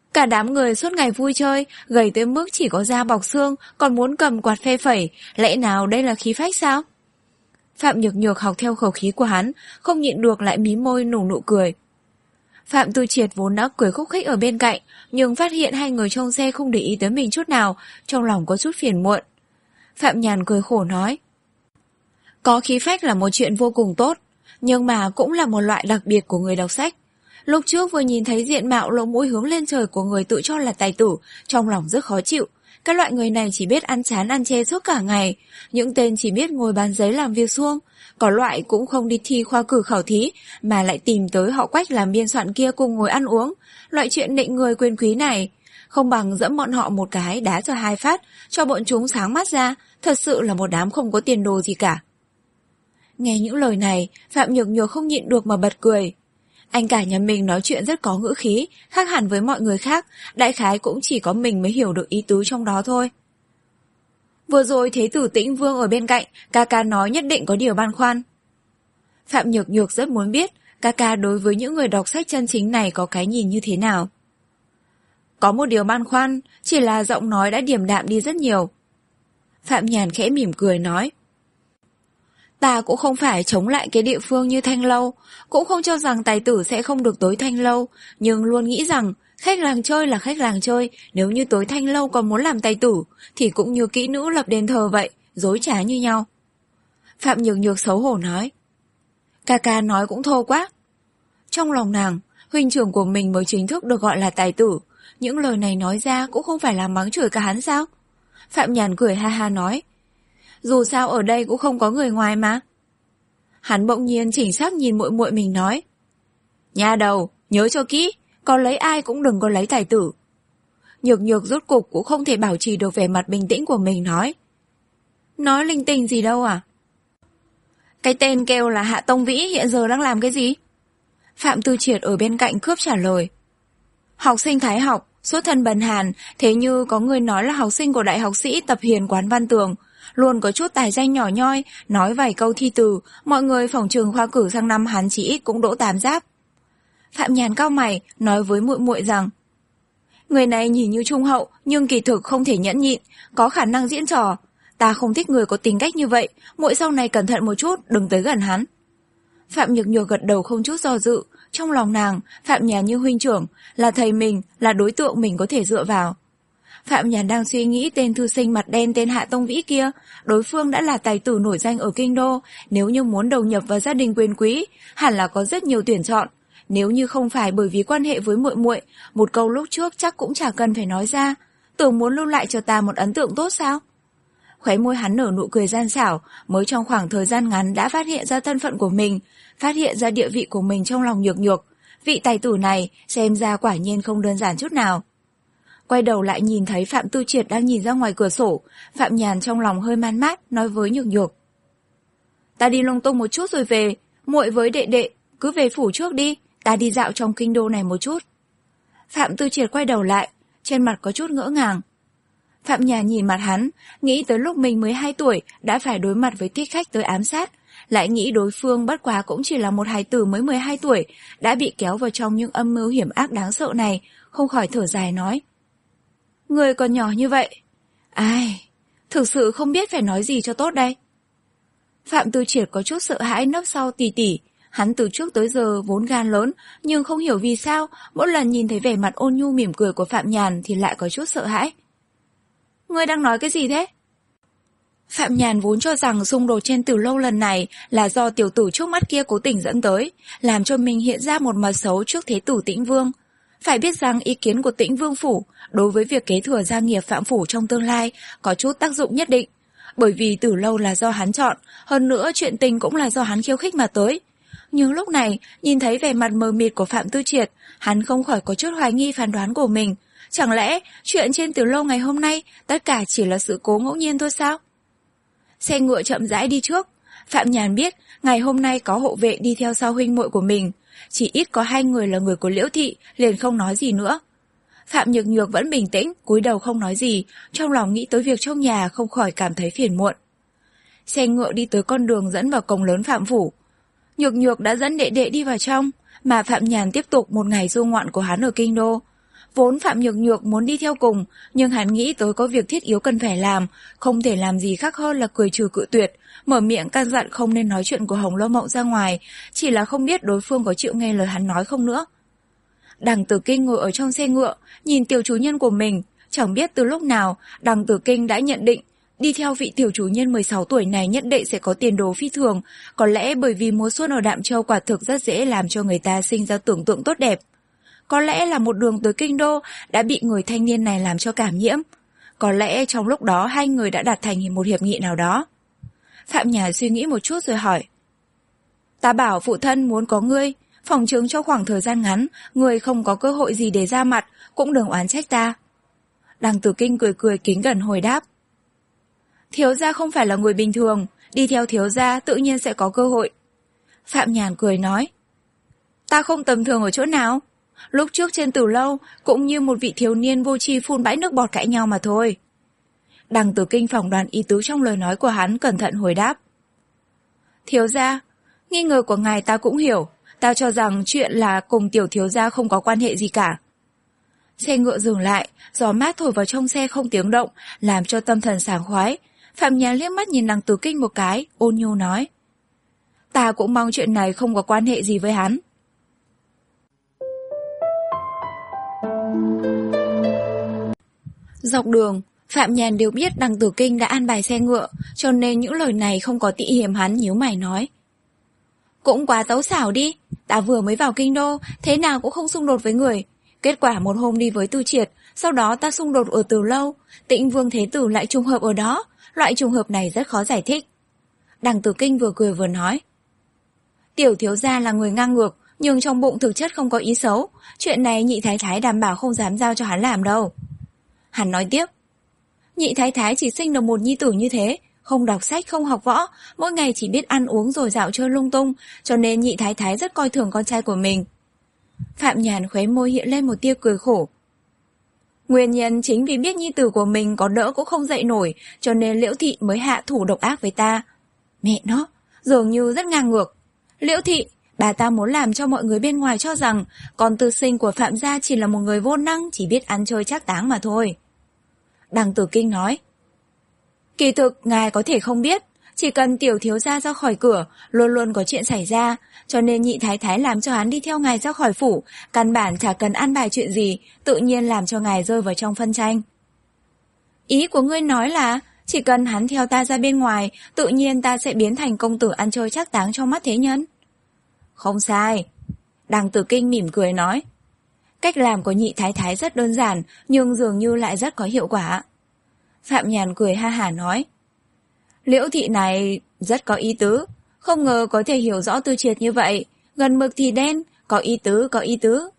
Cả đám người suốt ngày vui chơi, gầy tới mức chỉ có da bọc xương, còn muốn cầm quạt phe phẩy, lẽ nào đây là khí phách sao? Phạm Nhược Nhược học theo khẩu khí của hắn, không nhịn được lại mí môi nở nụ cười. Phạm Tư Triệt vốn đã cười khúc khích ở bên cạnh, nhưng phát hiện hai người trong xe không để ý tới mình chút nào, trong lòng có chút phiền muộn. Phạm Nhàn cười khổ nói, có khí phách là một chuyện vô cùng tốt, nhưng mà cũng là một loại đặc biệt của người đọc sách. Lúc trước vừa nhìn thấy diện mạo lỗ mũi hướng lên trời của người tự cho là tài tử, trong lòng rất khó chịu. Các loại người này chỉ biết ăn chán ăn chê suốt cả ngày, những tên chỉ biết ngồi bán giấy làm việc suông, có loại cũng không đi thi khoa cử khảo thí, mà lại tìm tới họ Quách làm biên soạn kia cùng ngồi ăn uống. Loại chuyện nịnh người quyền quý này, không bằng dẫm bọn họ một cái đá cho hai phát, cho bọn chúng sáng mắt ra, thật sự là một đám không có tiền đồ gì cả. Nghe những lời này, Phạm Nhược Nhược không nhịn được mà bật cười. Anh cả nhà mình nói chuyện rất có ngữ khí, khác hẳn với mọi người khác, đại khái cũng chỉ có mình mới hiểu được ý tứ trong đó thôi. Vừa rồi Thế tử Tĩnh Vương ở bên cạnh, ca ca nói nhất định có điều băn khoăn. Phạm Nhược Nhược rất muốn biết, ca ca đối với những người đọc sách chân chính này có cái nhìn như thế nào. Có một điều băn khoăn, chỉ là giọng nói đã điềm đạm đi rất nhiều. Phạm Nhàn khẽ mỉm cười nói, ta cũng không phải chống lại cái địa phương như Thanh Lâu, cũng không cho rằng tài tử sẽ không được tới Thanh Lâu, nhưng luôn nghĩ rằng khách làng chơi là khách làng chơi, nếu như tới Thanh Lâu còn muốn làm tài tử, thì cũng như kỹ nữ lập đền thờ vậy, dối trá như nhau. Phạm Nhược Nhược xấu hổ nói, ca ca nói cũng thô quá. Trong lòng nàng, huynh trưởng của mình mới chính thức được gọi là tài tử, những lời này nói ra cũng không phải là mắng chửi cả hắn sao? Phạm Nhàn cười ha ha nói, dù sao ở đây cũng không có người ngoài mà. Hắn bỗng nhiên chỉnh xác nhìn muội muội mình nói, nha đầu, nhớ cho kỹ, có lấy ai cũng đừng có lấy tài tử. Nhược Nhược rốt cục cũng không thể bảo trì được vẻ mặt bình tĩnh của mình nói, nói linh tinh gì đâu à? Cái tên kêu là Hạ Tông Vĩ hiện giờ đang làm cái gì? Phạm Tư Triệt ở bên cạnh cướp trả lời, học sinh thái học, xuất thân bần hàn, thế như có người nói là học sinh của đại học sĩ tập hiền quán Văn Tường, luôn có chút tài danh nhỏ nhoi, nói vài câu thi từ, mọi người phỏng trường khoa cử sang năm hắn chỉ ít cũng đỗ tám giáp. Phạm Nhàn cau mày, nói với muội muội rằng, người này nhìn như trung hậu, nhưng kỳ thực không thể nhẫn nhịn, có khả năng diễn trò. Ta không thích người có tính cách như vậy, muội sau này cẩn thận một chút, đừng tới gần hắn. Phạm Nhược Nhược gật đầu không chút do dự, trong lòng nàng, Phạm Nhàn như huynh trưởng, là thầy mình, là đối tượng mình có thể dựa vào. Phạm Nhàn đang suy nghĩ tên thư sinh mặt đen tên Hạ Tông Vĩ kia, đối phương đã là tài tử nổi danh ở kinh đô, nếu như muốn đầu nhập vào gia đình quyền quý, hẳn là có rất nhiều tuyển chọn. Nếu như không phải bởi vì quan hệ với muội muội, một câu lúc trước chắc cũng chả cần phải nói ra, tưởng muốn lưu lại cho ta một ấn tượng tốt sao? Khóe môi hắn nở nụ cười gian xảo, mới trong khoảng thời gian ngắn đã phát hiện ra thân phận của mình, phát hiện ra địa vị của mình trong lòng Nhược Nhược. Vị tài tử này xem ra quả nhiên không đơn giản chút nào. Quay đầu lại nhìn thấy Phạm Tư Triệt đang nhìn ra ngoài cửa sổ, Phạm Nhàn trong lòng hơi man mát, nói với Nhược Nhược, ta đi lung tung một chút rồi về, muội với đệ đệ cứ về phủ trước đi, ta đi dạo trong kinh đô này một chút. Phạm Tư Triệt quay đầu lại, trên mặt có chút ngỡ ngàng. Phạm Nhàn nhìn mặt hắn, nghĩ tới lúc mình mới hai tuổi đã phải đối mặt với thích khách tới ám sát, lại nghĩ đối phương bất quá cũng chỉ là một hài tử mới mười hai tuổi, đã bị kéo vào trong những âm mưu hiểm ác đáng sợ này, không khỏi thở dài nói, người còn nhỏ như vậy. Ai, thực sự không biết phải nói gì cho tốt đây. Phạm Tư Triệt có chút sợ hãi nấp sau tỉ tỉ, hắn từ trước tới giờ vốn gan lớn, nhưng không hiểu vì sao, mỗi lần nhìn thấy vẻ mặt ôn nhu mỉm cười của Phạm Nhàn thì lại có chút sợ hãi. Ngươi đang nói cái gì thế? Phạm Nhàn vốn cho rằng xung đột trên Tử Lâu lần này là do tiểu tử trước mắt kia cố tình dẫn tới, làm cho mình hiện ra một mặt xấu trước Thế tử Tĩnh Vương. Phải biết rằng ý kiến của Tĩnh Vương phủ đối với việc kế thừa gia nghiệp Phạm phủ trong tương lai có chút tác dụng nhất định, bởi vì Tử Lâu là do hắn chọn, hơn nữa chuyện tình cũng là do hắn khiêu khích mà tới. Nhưng lúc này, nhìn thấy vẻ mặt mờ mịt của Phạm Tư Triệt, hắn không khỏi có chút hoài nghi phán đoán của mình. Chẳng lẽ chuyện trên Tử Lâu ngày hôm nay tất cả chỉ là sự cố ngẫu nhiên thôi sao? Xe ngựa chậm rãi đi trước. Phạm Nhàn biết ngày hôm nay có hộ vệ đi theo sau huynh muội của mình, chỉ ít có hai người là người của Liễu thị, liền không nói gì nữa. Phạm Nhược Nhược vẫn bình tĩnh, cúi đầu không nói gì, trong lòng nghĩ tới việc trong nhà không khỏi cảm thấy phiền muộn. Xe ngựa đi tới con đường dẫn vào cổng lớn Phạm phủ. Nhược Nhược đã dẫn đệ đệ đi vào trong, mà Phạm Nhàn tiếp tục một ngày du ngoạn của hắn ở kinh đô. Vốn Phạm Nhược Nhược muốn đi theo cùng, nhưng hắn nghĩ tới có việc thiết yếu cần phải làm, không thể làm gì khác hơn là cười trừ cự tuyệt, mở miệng căn dặn không nên nói chuyện của Hồng Lâu Mộng ra ngoài, chỉ là không biết đối phương có chịu nghe lời hắn nói không nữa. Đằng Tử Kinh ngồi ở trong xe ngựa, nhìn tiểu chủ nhân của mình, chẳng biết từ lúc nào, Đằng Tử Kinh đã nhận định, đi theo vị tiểu chủ nhân mười sáu tuổi này nhất định sẽ có tiền đồ phi thường, có lẽ bởi vì mùa xuân ở Đạm Châu quả thực rất dễ làm cho người ta sinh ra tưởng tượng tốt đẹp. Có lẽ là một đường tới kinh đô đã bị người thanh niên này làm cho cảm nhiễm. Có lẽ trong lúc đó hai người đã đạt thành một hiệp nghị nào đó. Phạm Nhàn suy nghĩ một chút rồi hỏi. Ta bảo phụ thân muốn có ngươi, phòng chứng cho khoảng thời gian ngắn, ngươi không có cơ hội gì để ra mặt, cũng đừng oán trách ta. Đằng Tử Kinh cười cười kính cẩn hồi đáp. Thiếu gia không phải là người bình thường, đi theo thiếu gia tự nhiên sẽ có cơ hội. Phạm Nhàn cười nói. Ta không tầm thường ở chỗ nào? Lúc trước trên Tử Lâu cũng như một vị thiếu niên vô tri phun bãi nước bọt cãi nhau mà thôi. Đằng Tử Kinh phỏng đoán ý tứ trong lời nói của hắn, cẩn thận hồi đáp. Thiếu gia, nghi ngờ của ngài ta cũng hiểu, ta cho rằng chuyện là cùng tiểu thiếu gia không có quan hệ gì cả. Xe ngựa dừng lại, gió mát thổi vào trong xe không tiếng động, làm cho tâm thần sảng khoái. Phạm Nhàn liếc mắt nhìn Đằng Tử Kinh một cái, ôn nhu nói. Ta cũng mong chuyện này không có quan hệ gì với hắn. Dọc đường, Phạm Nhàn đều biết Đằng Tử Kinh đã an bài xe ngựa, cho nên những lời này không có tị hiềm hắn nhíu mày nói. Cũng quá tấu xảo đi, ta vừa mới vào kinh đô, thế nào cũng không xung đột với người. Kết quả một hôm đi với Tư Triệt, sau đó ta xung đột ở Từ Lâu, Tĩnh Vương Thế Tử lại trùng hợp ở đó, loại trùng hợp này rất khó giải thích. Đằng Tử Kinh vừa cười vừa nói. Tiểu thiếu gia là người ngang ngược, nhưng trong bụng thực chất không có ý xấu, chuyện này nhị thái thái đảm bảo không dám giao cho hắn làm đâu. Hắn nói tiếp. Nhị thái thái chỉ sinh được một nhi tử như thế, không đọc sách không học võ, mỗi ngày chỉ biết ăn uống rồi dạo chơi lung tung, cho nên nhị thái thái rất coi thường con trai của mình. Phạm Nhàn khóe môi hiện lên một tia cười khổ. Nguyên nhân chính vì biết nhi tử của mình có đỡ cũng không dậy nổi, cho nên Liễu Thị mới hạ thủ độc ác với ta. Mẹ nó, dường như rất ngang ngược. Liễu Thị, bà ta muốn làm cho mọi người bên ngoài cho rằng con tư sinh của Phạm gia chỉ là một người vô năng, chỉ biết ăn chơi trác táng mà thôi. Đằng Tử Kinh nói. Kỳ thực, ngài có thể không biết, chỉ cần tiểu thiếu gia ra khỏi cửa, luôn luôn có chuyện xảy ra, cho nên nhị thái thái làm cho hắn đi theo ngài ra khỏi phủ, căn bản chả cần an bài chuyện gì, tự nhiên làm cho ngài rơi vào trong phân tranh. Ý của ngươi nói là, chỉ cần hắn theo ta ra bên ngoài, tự nhiên ta sẽ biến thành công tử ăn chơi trác táng trong mắt thế nhân. Không sai. Đằng Tử Kinh mỉm cười nói. Cách làm của nhị thái thái rất đơn giản, nhưng dường như lại rất có hiệu quả. Phạm Nhàn cười ha hả nói. Liễu Thị này rất có ý tứ, không ngờ có thể hiểu rõ Tư Triệt như vậy, gần mực thì đen, có ý tứ, có ý tứ.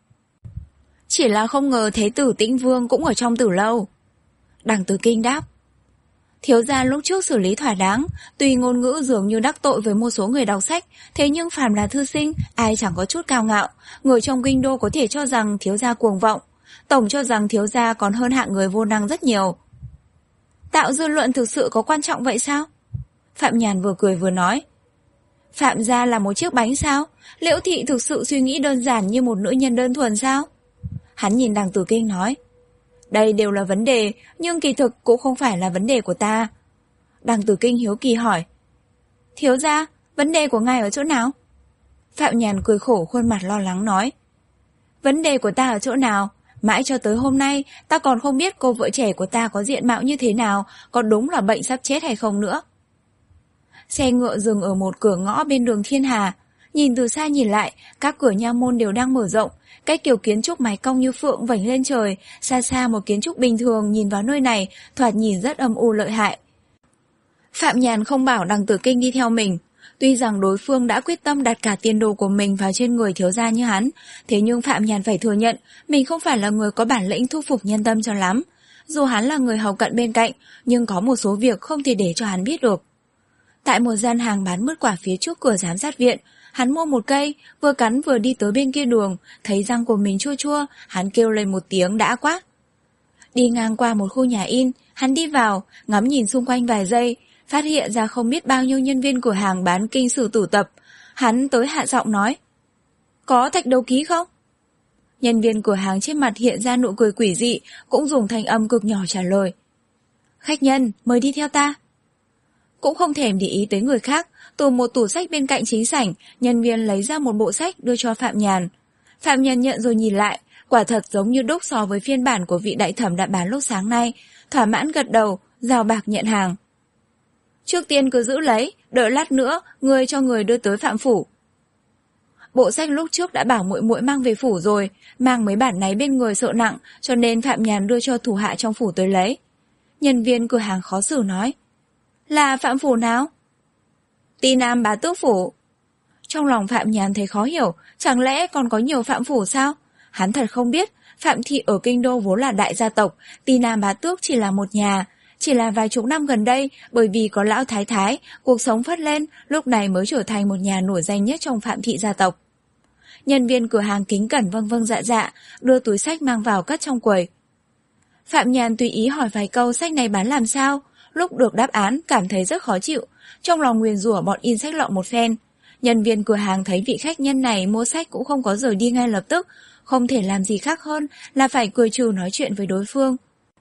Chỉ là không ngờ Thế Tử Tĩnh Vương cũng ở trong Tử Lâu. Đằng Tử Kinh đáp. Thiếu gia lúc trước xử lý thỏa đáng, tuy ngôn ngữ dường như đắc tội với một số người đọc sách, thế nhưng phàm là thư sinh, ai chẳng có chút cao ngạo, người trong kinh đô có thể cho rằng thiếu gia cuồng vọng, tổng cho rằng thiếu gia còn hơn hạng người vô năng rất nhiều. Tạo dư luận thực sự có quan trọng vậy sao? Phạm Nhàn vừa cười vừa nói. Phạm gia là một chiếc bánh sao? Liễu Thị thực sự suy nghĩ đơn giản như một nữ nhân đơn thuần sao? Hắn nhìn Đằng Tử Kinh nói. Đây đều là vấn đề, nhưng kỳ thực cũng không phải là vấn đề của ta. Đằng Tử Kinh hiếu kỳ hỏi. Thiếu gia, vấn đề của ngài ở chỗ nào? Phạm Nhàn cười khổ khuôn mặt lo lắng nói. Vấn đề của ta ở chỗ nào? Mãi cho tới hôm nay, ta còn không biết cô vợ trẻ của ta có diện mạo như thế nào, có đúng là bệnh sắp chết hay không nữa. Xe ngựa dừng ở một cửa ngõ bên đường Thiên Hà. Nhìn từ xa nhìn lại, các cửa nha môn đều đang mở rộng, cái kiểu kiến trúc mái cong như phượng vảnh lên trời, xa xa một kiến trúc bình thường nhìn vào nơi này, thoạt nhìn rất âm u lợi hại. Phạm Nhàn không bảo Đằng Tử Kinh đi theo mình. Tuy rằng đối phương đã quyết tâm đặt cả tiền đồ của mình vào trên người thiếu gia như hắn, thế nhưng Phạm Nhàn phải thừa nhận mình không phải là người có bản lĩnh thu phục nhân tâm cho lắm. Dù hắn là người hầu cận bên cạnh, nhưng có một số việc không thể để cho hắn biết được. Tại một gian hàng bán mứt quả phía trước cửa giám sát viện, hắn mua một cây, vừa cắn vừa đi tới bên kia đường, thấy răng của mình chua chua, hắn kêu lên một tiếng đã quá. Đi ngang qua một khu nhà in, hắn đi vào, ngắm nhìn xung quanh vài giây, phát hiện ra không biết bao nhiêu nhân viên cửa hàng bán kinh sử tử tập. Hắn tới hạ giọng nói. Có thạch đầu ký không? Nhân viên cửa hàng trên mặt hiện ra nụ cười quỷ dị, cũng dùng thanh âm cực nhỏ trả lời. Khách nhân, mời đi theo ta. Cũng không thèm để ý tới người khác, từ một tủ sách bên cạnh chính sảnh, nhân viên lấy ra một bộ sách đưa cho Phạm Nhàn. Phạm Nhàn nhận rồi nhìn lại, quả thật giống như đúc so với phiên bản của vị đại thẩm đã bán lúc sáng nay, thỏa mãn gật đầu, rào bạc nhận hàng. Trước tiên cứ giữ lấy, đợi lát nữa, người cho người đưa tới Phạm phủ. Bộ sách lúc trước đã bảo muội muội mang về phủ rồi, mang mấy bản này bên người sợ nặng, cho nên Phạm Nhàn đưa cho thủ hạ trong phủ tới lấy. Nhân viên cửa hàng khó xử nói. Là Phạm phủ nào? Tỳ Nam Bá Tước phủ. Trong lòng Phạm Nhàn thấy khó hiểu, chẳng lẽ còn có nhiều Phạm phủ sao? Hắn thật không biết, Phạm thị ở kinh đô vốn là đại gia tộc, Tỳ Nam Bá Tước chỉ là một nhà. Chỉ là vài chục năm gần đây, bởi vì có lão thái thái, cuộc sống phất lên, lúc này mới trở thành một nhà nổi danh nhất trong Phạm thị gia tộc. Nhân viên cửa hàng kính cẩn vâng vâng dạ dạ, đưa túi sách mang vào cất trong quầy. Phạm Nhàn tùy ý hỏi vài câu sách này bán làm sao, lúc được đáp án cảm thấy rất khó chịu, trong lòng nguyền rủa bọn in sách lọ một phen. Nhân viên cửa hàng thấy vị khách nhân này mua sách cũng không có rời đi ngay lập tức, không thể làm gì khác hơn là phải cười trừ nói chuyện với đối phương.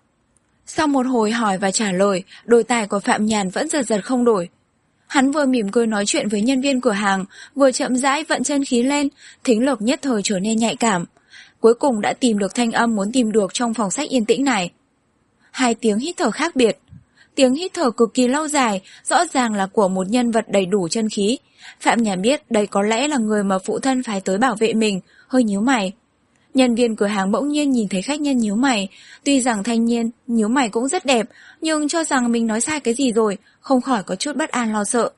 Sau một hồi hỏi và trả lời, đôi tai của Phạm Nhàn vẫn giật giật không đổi. Hắn vừa mỉm cười nói chuyện với nhân viên cửa hàng, vừa chậm rãi vận chân khí lên, thính lực nhất thời trở nên nhạy cảm. Cuối cùng đã tìm được thanh âm muốn tìm được trong phòng sách yên tĩnh này. Hai tiếng hít thở khác biệt. Tiếng hít thở cực kỳ lâu dài, rõ ràng là của một nhân vật đầy đủ chân khí. Phạm Nhàn biết đây có lẽ là người mà phụ thân phái tới bảo vệ mình, hơi nhíu mày. Nhân viên cửa hàng bỗng nhiên nhìn thấy khách nhân nhíu mày, tuy rằng thanh niên nhíu mày cũng rất đẹp, nhưng cho rằng mình nói sai cái gì rồi, không khỏi có chút bất an lo sợ.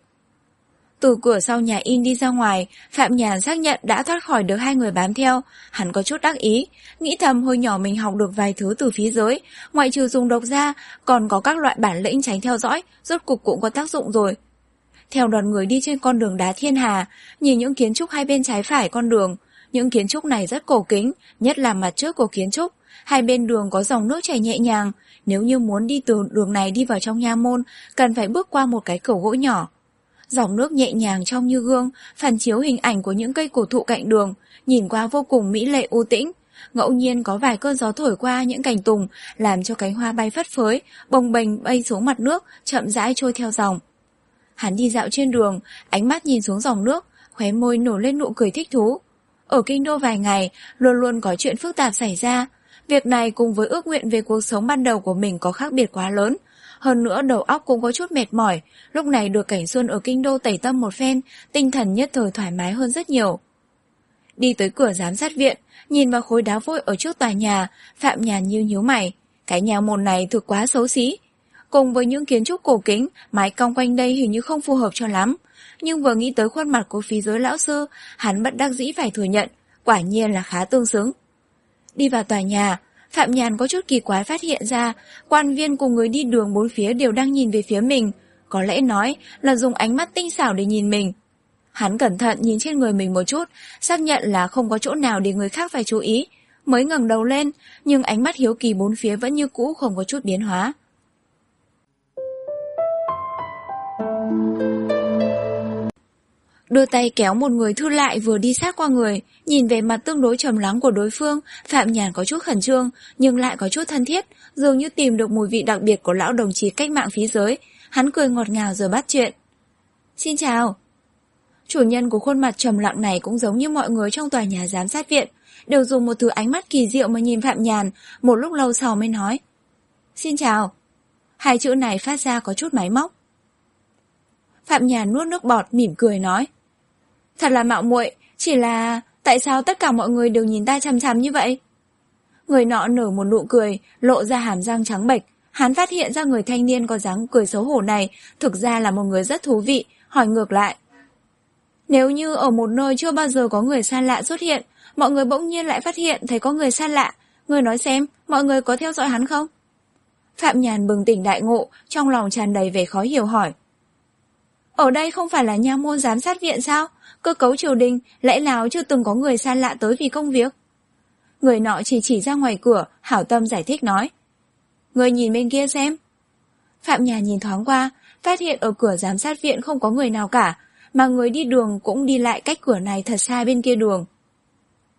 Từ cửa sau nhà in đi ra ngoài, Phạm Nhàn xác nhận đã thoát khỏi được hai người bám theo, hắn có chút đắc ý, nghĩ thầm hồi nhỏ mình học được vài thứ từ phía dưới, ngoại trừ dùng độc ra, còn có các loại bản lĩnh tránh theo dõi, rốt cục cũng có tác dụng rồi. Theo đoàn người đi trên con đường đá thiên hà, nhìn những kiến trúc hai bên trái phải con đường. Những kiến trúc này rất cổ kính, nhất là mặt trước của kiến trúc. Hai bên đường có dòng nước chảy nhẹ nhàng. Nếu như muốn đi từ đường này đi vào trong nha môn, cần phải bước qua một cái cửa gỗ nhỏ. Dòng nước nhẹ nhàng trong như gương, phản chiếu hình ảnh của những cây cổ thụ cạnh đường, nhìn qua vô cùng mỹ lệ u tĩnh. Ngẫu nhiên có vài cơn gió thổi qua những cành tùng, làm cho cánh hoa bay phất phới, bồng bềnh bay xuống mặt nước, chậm rãi trôi theo dòng. Hắn đi dạo trên đường, ánh mắt nhìn xuống dòng nước, khóe môi nổi lên nụ cười thích thú. Ở kinh đô vài ngày, luôn luôn có chuyện phức tạp xảy ra. Việc này cùng với ước nguyện về cuộc sống ban đầu của mình có khác biệt quá lớn. Hơn nữa đầu óc cũng có chút mệt mỏi, lúc này được cảnh xuân ở kinh đô tẩy tâm một phen, tinh thần nhất thời thoải mái hơn rất nhiều. Đi tới cửa giám sát viện, nhìn vào khối đá vôi ở trước tòa nhà, Phạm Nhàn nhíu nhíu mày. Cái nhà môn này thực quá xấu xí. Cùng với những kiến trúc cổ kính, mái cong quanh đây hình như không phù hợp cho lắm. Nhưng vừa nghĩ tới khuôn mặt của phí giới lão sư, hắn bất đắc dĩ phải thừa nhận, quả nhiên là khá tương xứng. Đi vào tòa nhà, Phạm Nhàn có chút kỳ quái phát hiện ra, quan viên cùng người đi đường bốn phía đều đang nhìn về phía mình, có lẽ nói là dùng ánh mắt tinh xảo để nhìn mình. Hắn cẩn thận nhìn trên người mình một chút, xác nhận là không có chỗ nào để người khác phải chú ý, mới ngẩng đầu lên, nhưng ánh mắt hiếu kỳ bốn phía vẫn như cũ không có chút biến hóa. Đưa tay kéo một người thư lại vừa đi sát qua người, nhìn về mặt tương đối trầm lắng của đối phương, Phạm Nhàn có chút khẩn trương, nhưng lại có chút thân thiết, dường như tìm được mùi vị đặc biệt của lão đồng chí cách mạng phí giới. Hắn cười ngọt ngào rồi bắt chuyện. Xin chào. Chủ nhân của khuôn mặt trầm lặng này cũng giống như mọi người trong tòa nhà giám sát viện, đều dùng một thứ ánh mắt kỳ diệu mà nhìn Phạm Nhàn, một lúc lâu sau mới nói. Xin chào. Hai chữ này phát ra có chút máy móc. Phạm Nhàn nuốt nước bọt mỉm cười nói. Thật là mạo muội, chỉ là tại sao tất cả mọi người đều nhìn ta chằm chằm như vậy? Người nọ nở một nụ cười, lộ ra hàm răng trắng bệch. Hắn phát hiện ra người thanh niên có dáng cười xấu hổ này thực ra là một người rất thú vị, hỏi ngược lại. Nếu như ở một nơi chưa bao giờ có người xa lạ xuất hiện, mọi người bỗng nhiên lại phát hiện thấy có người xa lạ, người nói xem, mọi người có theo dõi hắn không? Phạm Nhàn bừng tỉnh đại ngộ, trong lòng tràn đầy vẻ khó hiểu hỏi. Ở đây không phải là nha môn giám sát viện sao? Cơ cấu triều đình, lẽ nào chưa từng có người xa lạ tới vì công việc? Người nọ chỉ chỉ ra ngoài cửa, hảo tâm giải thích nói. Người nhìn bên kia xem. Phạm Nhàn nhìn thoáng qua, phát hiện ở cửa giám sát viện không có người nào cả, mà người đi đường cũng đi lại cách cửa này thật xa bên kia đường.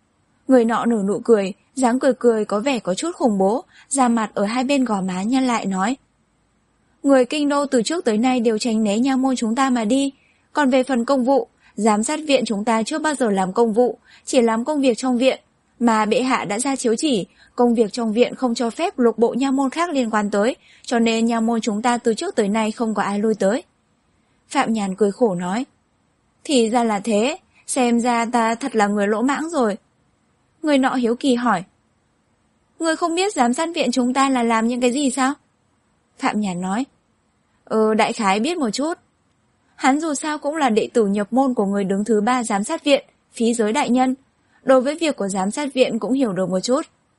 Người nọ nở nụ cười, dáng cười cười có vẻ có chút khủng bố, da mặt ở hai bên gò má nhăn lại nói. Người kinh đô từ trước tới nay đều tránh né nha môn chúng ta mà đi. Còn về phần công vụ, giám sát viện chúng ta chưa bao giờ làm công vụ, chỉ làm công việc trong viện. Mà bệ hạ đã ra chiếu chỉ, công việc trong viện không cho phép lục bộ nha môn khác liên quan tới, cho nên nha môn chúng ta từ trước tới nay không có ai lui tới. Phạm Nhàn cười khổ nói. Thì ra là thế, xem ra ta thật là người lỗ mãng rồi. Người nọ hiếu kỳ hỏi. Người không biết giám sát viện chúng ta là làm những cái gì sao? Phạm Nhàn nói. Ừ, đại khái biết một chút. Hắn dù sao cũng là đệ tử nhập môn của người đứng thứ ba giám sát viện, Phí Giới đại nhân. Đối với việc của giám sát viện cũng hiểu được một chút.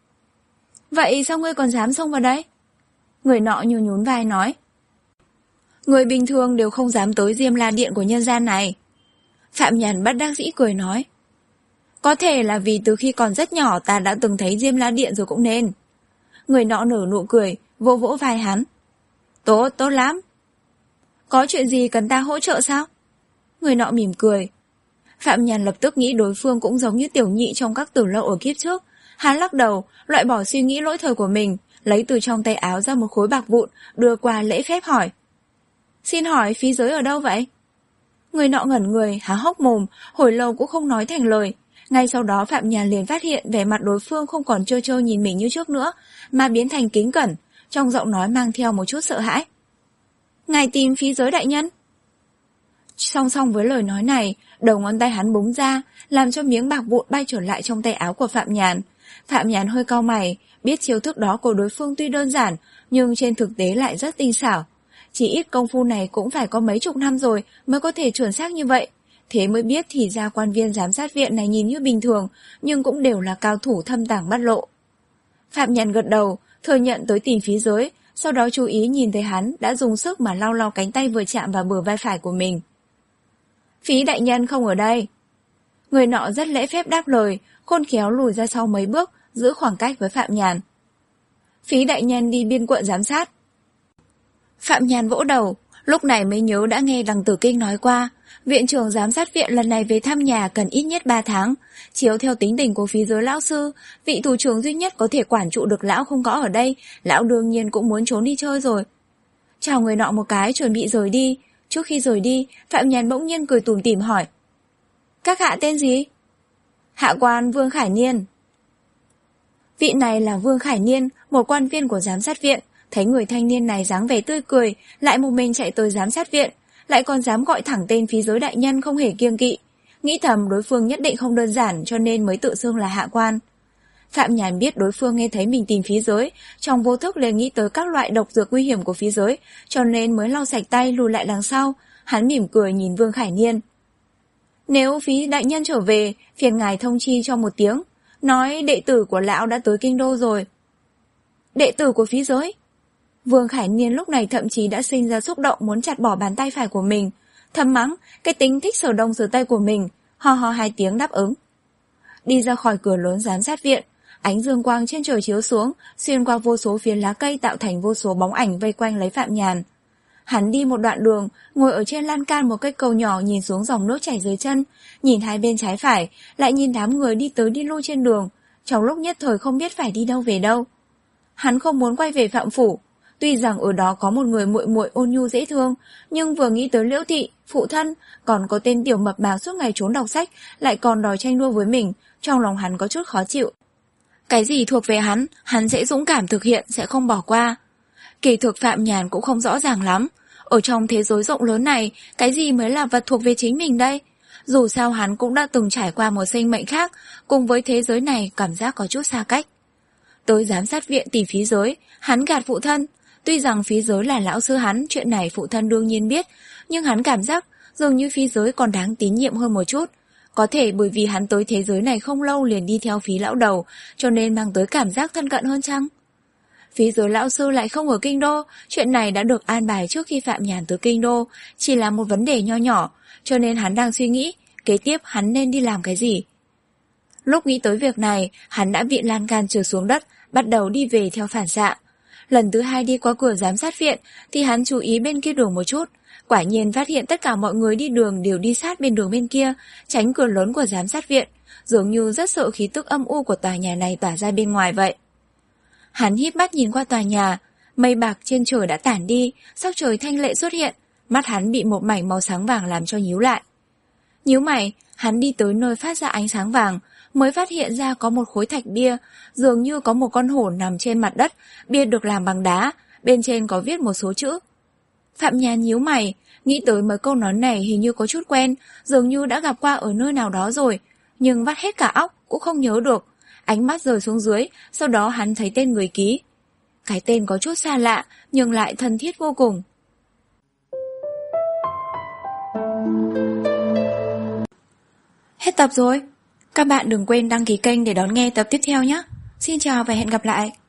Vậy sao ngươi còn dám xông vào đấy? Người nọ nhún nhún vai nói. Người bình thường đều không dám tới Diêm La Điện của nhân gian này. Phạm Nhàn bất đắc dĩ cười nói. Có thể là vì từ khi còn rất nhỏ ta đã từng thấy Diêm La Điện rồi cũng nên. Người nọ nở nụ cười, vỗ vỗ vai hắn. Tốt, tốt lắm. Có chuyện gì cần ta hỗ trợ sao? Người nọ mỉm cười. Phạm Nhàn lập tức nghĩ đối phương cũng giống như tiểu nhị trong các tử lâu ở kiếp trước. Hắn lắc đầu, loại bỏ suy nghĩ lỗi thời của mình, lấy từ trong tay áo ra một khối bạc vụn, đưa qua lễ phép hỏi. Xin hỏi Phí Giới ở đâu vậy? Người nọ ngẩn người, há hốc mồm, hồi lâu cũng không nói thành lời. Ngay sau đó Phạm Nhàn liền phát hiện vẻ mặt đối phương không còn trơ trơ nhìn mình như trước nữa, mà biến thành kính cẩn, trong giọng nói mang theo một chút sợ hãi. Ngài tìm Phí Giới đại nhân? Song song với lời nói này, đầu ngón tay hắn búng ra, làm cho miếng bạc vụn bay trở lại trong tay áo của Phạm Nhàn. Phạm Nhàn hơi cau mày, biết chiêu thức đó của đối phương tuy đơn giản, nhưng trên thực tế lại rất tinh xảo. Chỉ ít công phu này cũng phải có mấy chục năm rồi mới có thể chuẩn xác như vậy. Thế mới biết thì ra quan viên giám sát viện này nhìn như bình thường, nhưng cũng đều là cao thủ thâm tàng bất lộ. Phạm Nhàn gật đầu, thừa nhận tới tìm Phí Giới, sau đó chú ý nhìn thấy hắn đã dùng sức mà lau lau cánh tay vừa chạm vào bờ vai phải của mình. Phí đại nhân không ở đây. Người nọ rất lễ phép đáp lời, khôn khéo lùi ra sau mấy bước, giữ khoảng cách với Phạm Nhàn. Phí đại nhân đi biên quận giám sát. Phạm Nhàn vỗ đầu, lúc này mới nhớ đã nghe Đằng Tử Kinh nói qua, viện trưởng giám sát viện lần này về thăm nhà cần ít nhất ba tháng. Chiếu theo tính tình của Phí Giới lão sư, vị thủ trưởng duy nhất có thể quản trụ được lão không có ở đây, lão đương nhiên cũng muốn trốn đi chơi rồi. Chào người nọ một cái chuẩn bị rời đi. Trước khi rời đi, Phạm Nhàn bỗng nhiên cười tủm tỉm hỏi. Các hạ tên gì? Hạ quan Vương Khải Niên. Vị này là Vương Khải Niên, một quan viên của giám sát viện. Thấy người thanh niên này dáng vẻ tươi cười, lại một mình chạy tới giám sát viện, lại còn dám gọi thẳng tên Phí Giới đại nhân không hề kiêng kỵ. Nghĩ thầm đối phương nhất định không đơn giản cho nên mới tự xưng là hạ quan. Phạm Nhàn biết đối phương nghe thấy mình tìm Phí Giới, trong vô thức liền nghĩ tới các loại độc dược nguy hiểm của Phí Giới, cho nên mới lau sạch tay lùi lại đằng sau. Hắn mỉm cười nhìn Vương Khải Niên. Nếu Phí đại nhân trở về, phiền ngài thông chi cho một tiếng, nói đệ tử của lão đã tới kinh đô rồi. Đệ tử của Phí Giới? Vương Khải Niên lúc này thậm chí đã sinh ra xúc động muốn chặt bỏ bàn tay phải của mình, thầm mắng cái tính thích sờ đông sờ tay của mình, ho ho hai tiếng đáp ứng. Đi ra khỏi cửa lớn giám sát viện, ánh dương quang trên trời chiếu xuống, xuyên qua vô số phiến lá cây tạo thành vô số bóng ảnh vây quanh lấy Phạm Nhàn. Hắn đi một đoạn đường, ngồi ở trên lan can một cây cầu nhỏ nhìn xuống dòng nước chảy dưới chân, nhìn hai bên trái phải, lại nhìn đám người đi tới đi lui trên đường, trong lúc nhất thời không biết phải đi đâu về đâu. Hắn không muốn quay về Phạm phủ, tuy rằng ở đó có một người muội muội ôn nhu dễ thương, nhưng vừa nghĩ tới Liễu thị, phụ thân, còn có tên tiểu mập mạp suốt ngày trốn đọc sách, lại còn đòi tranh đua với mình, trong lòng hắn có chút khó chịu. Cái gì thuộc về hắn, hắn sẽ dũng cảm thực hiện, sẽ không bỏ qua. Kỳ thực Phạm Nhàn cũng không rõ ràng lắm. Ở trong thế giới rộng lớn này, cái gì mới là vật thuộc về chính mình đây? Dù sao hắn cũng đã từng trải qua một sinh mệnh khác, cùng với thế giới này cảm giác có chút xa cách. Tới giám sát viện tìm Phí Giới, hắn gạt phụ thân. Tuy rằng Phí Giới là lão sư hắn, chuyện này phụ thân đương nhiên biết, nhưng hắn cảm giác dường như Phí Giới còn đáng tín nhiệm hơn một chút. Có thể bởi vì hắn tới thế giới này không lâu liền đi theo Phí lão đầu, cho nên mang tới cảm giác thân cận hơn chăng? Phí Giới lão sư lại không ở kinh đô, chuyện này đã được an bài trước khi Phạm Nhàn tới kinh đô, chỉ là một vấn đề nho nhỏ, cho nên hắn đang suy nghĩ, kế tiếp hắn nên đi làm cái gì. Lúc nghĩ tới việc này, hắn đã bị lan can trượt xuống đất, bắt đầu đi về theo phản xạ. Lần thứ hai đi qua cửa giám sát viện thì hắn chú ý bên kia đường một chút. Quả nhiên phát hiện tất cả mọi người đi đường đều đi sát bên đường bên kia, tránh cửa lớn của giám sát viện, dường như rất sợ khí tức âm u của tòa nhà này tỏa ra bên ngoài vậy. Hắn híp mắt nhìn qua tòa nhà, mây bạc trên trời đã tản đi, sắc trời thanh lệ xuất hiện, mắt hắn bị một mảnh màu sáng vàng làm cho nhíu lại. Nhíu mày, hắn đi tới nơi phát ra ánh sáng vàng, mới phát hiện ra có một khối thạch bia, dường như có một con hổ nằm trên mặt đất, bia được làm bằng đá, bên trên có viết một số chữ. Phạm Nhàn nhíu mày, nghĩ tới mấy câu nói này hình như có chút quen, dường như đã gặp qua ở nơi nào đó rồi, nhưng vắt hết cả óc cũng không nhớ được. Ánh mắt rời xuống dưới, sau đó hắn thấy tên người ký. Cái tên có chút xa lạ, nhưng lại thân thiết vô cùng. Hết tập rồi. Các bạn đừng quên đăng ký kênh để đón nghe tập tiếp theo nhé. Xin chào và hẹn gặp lại.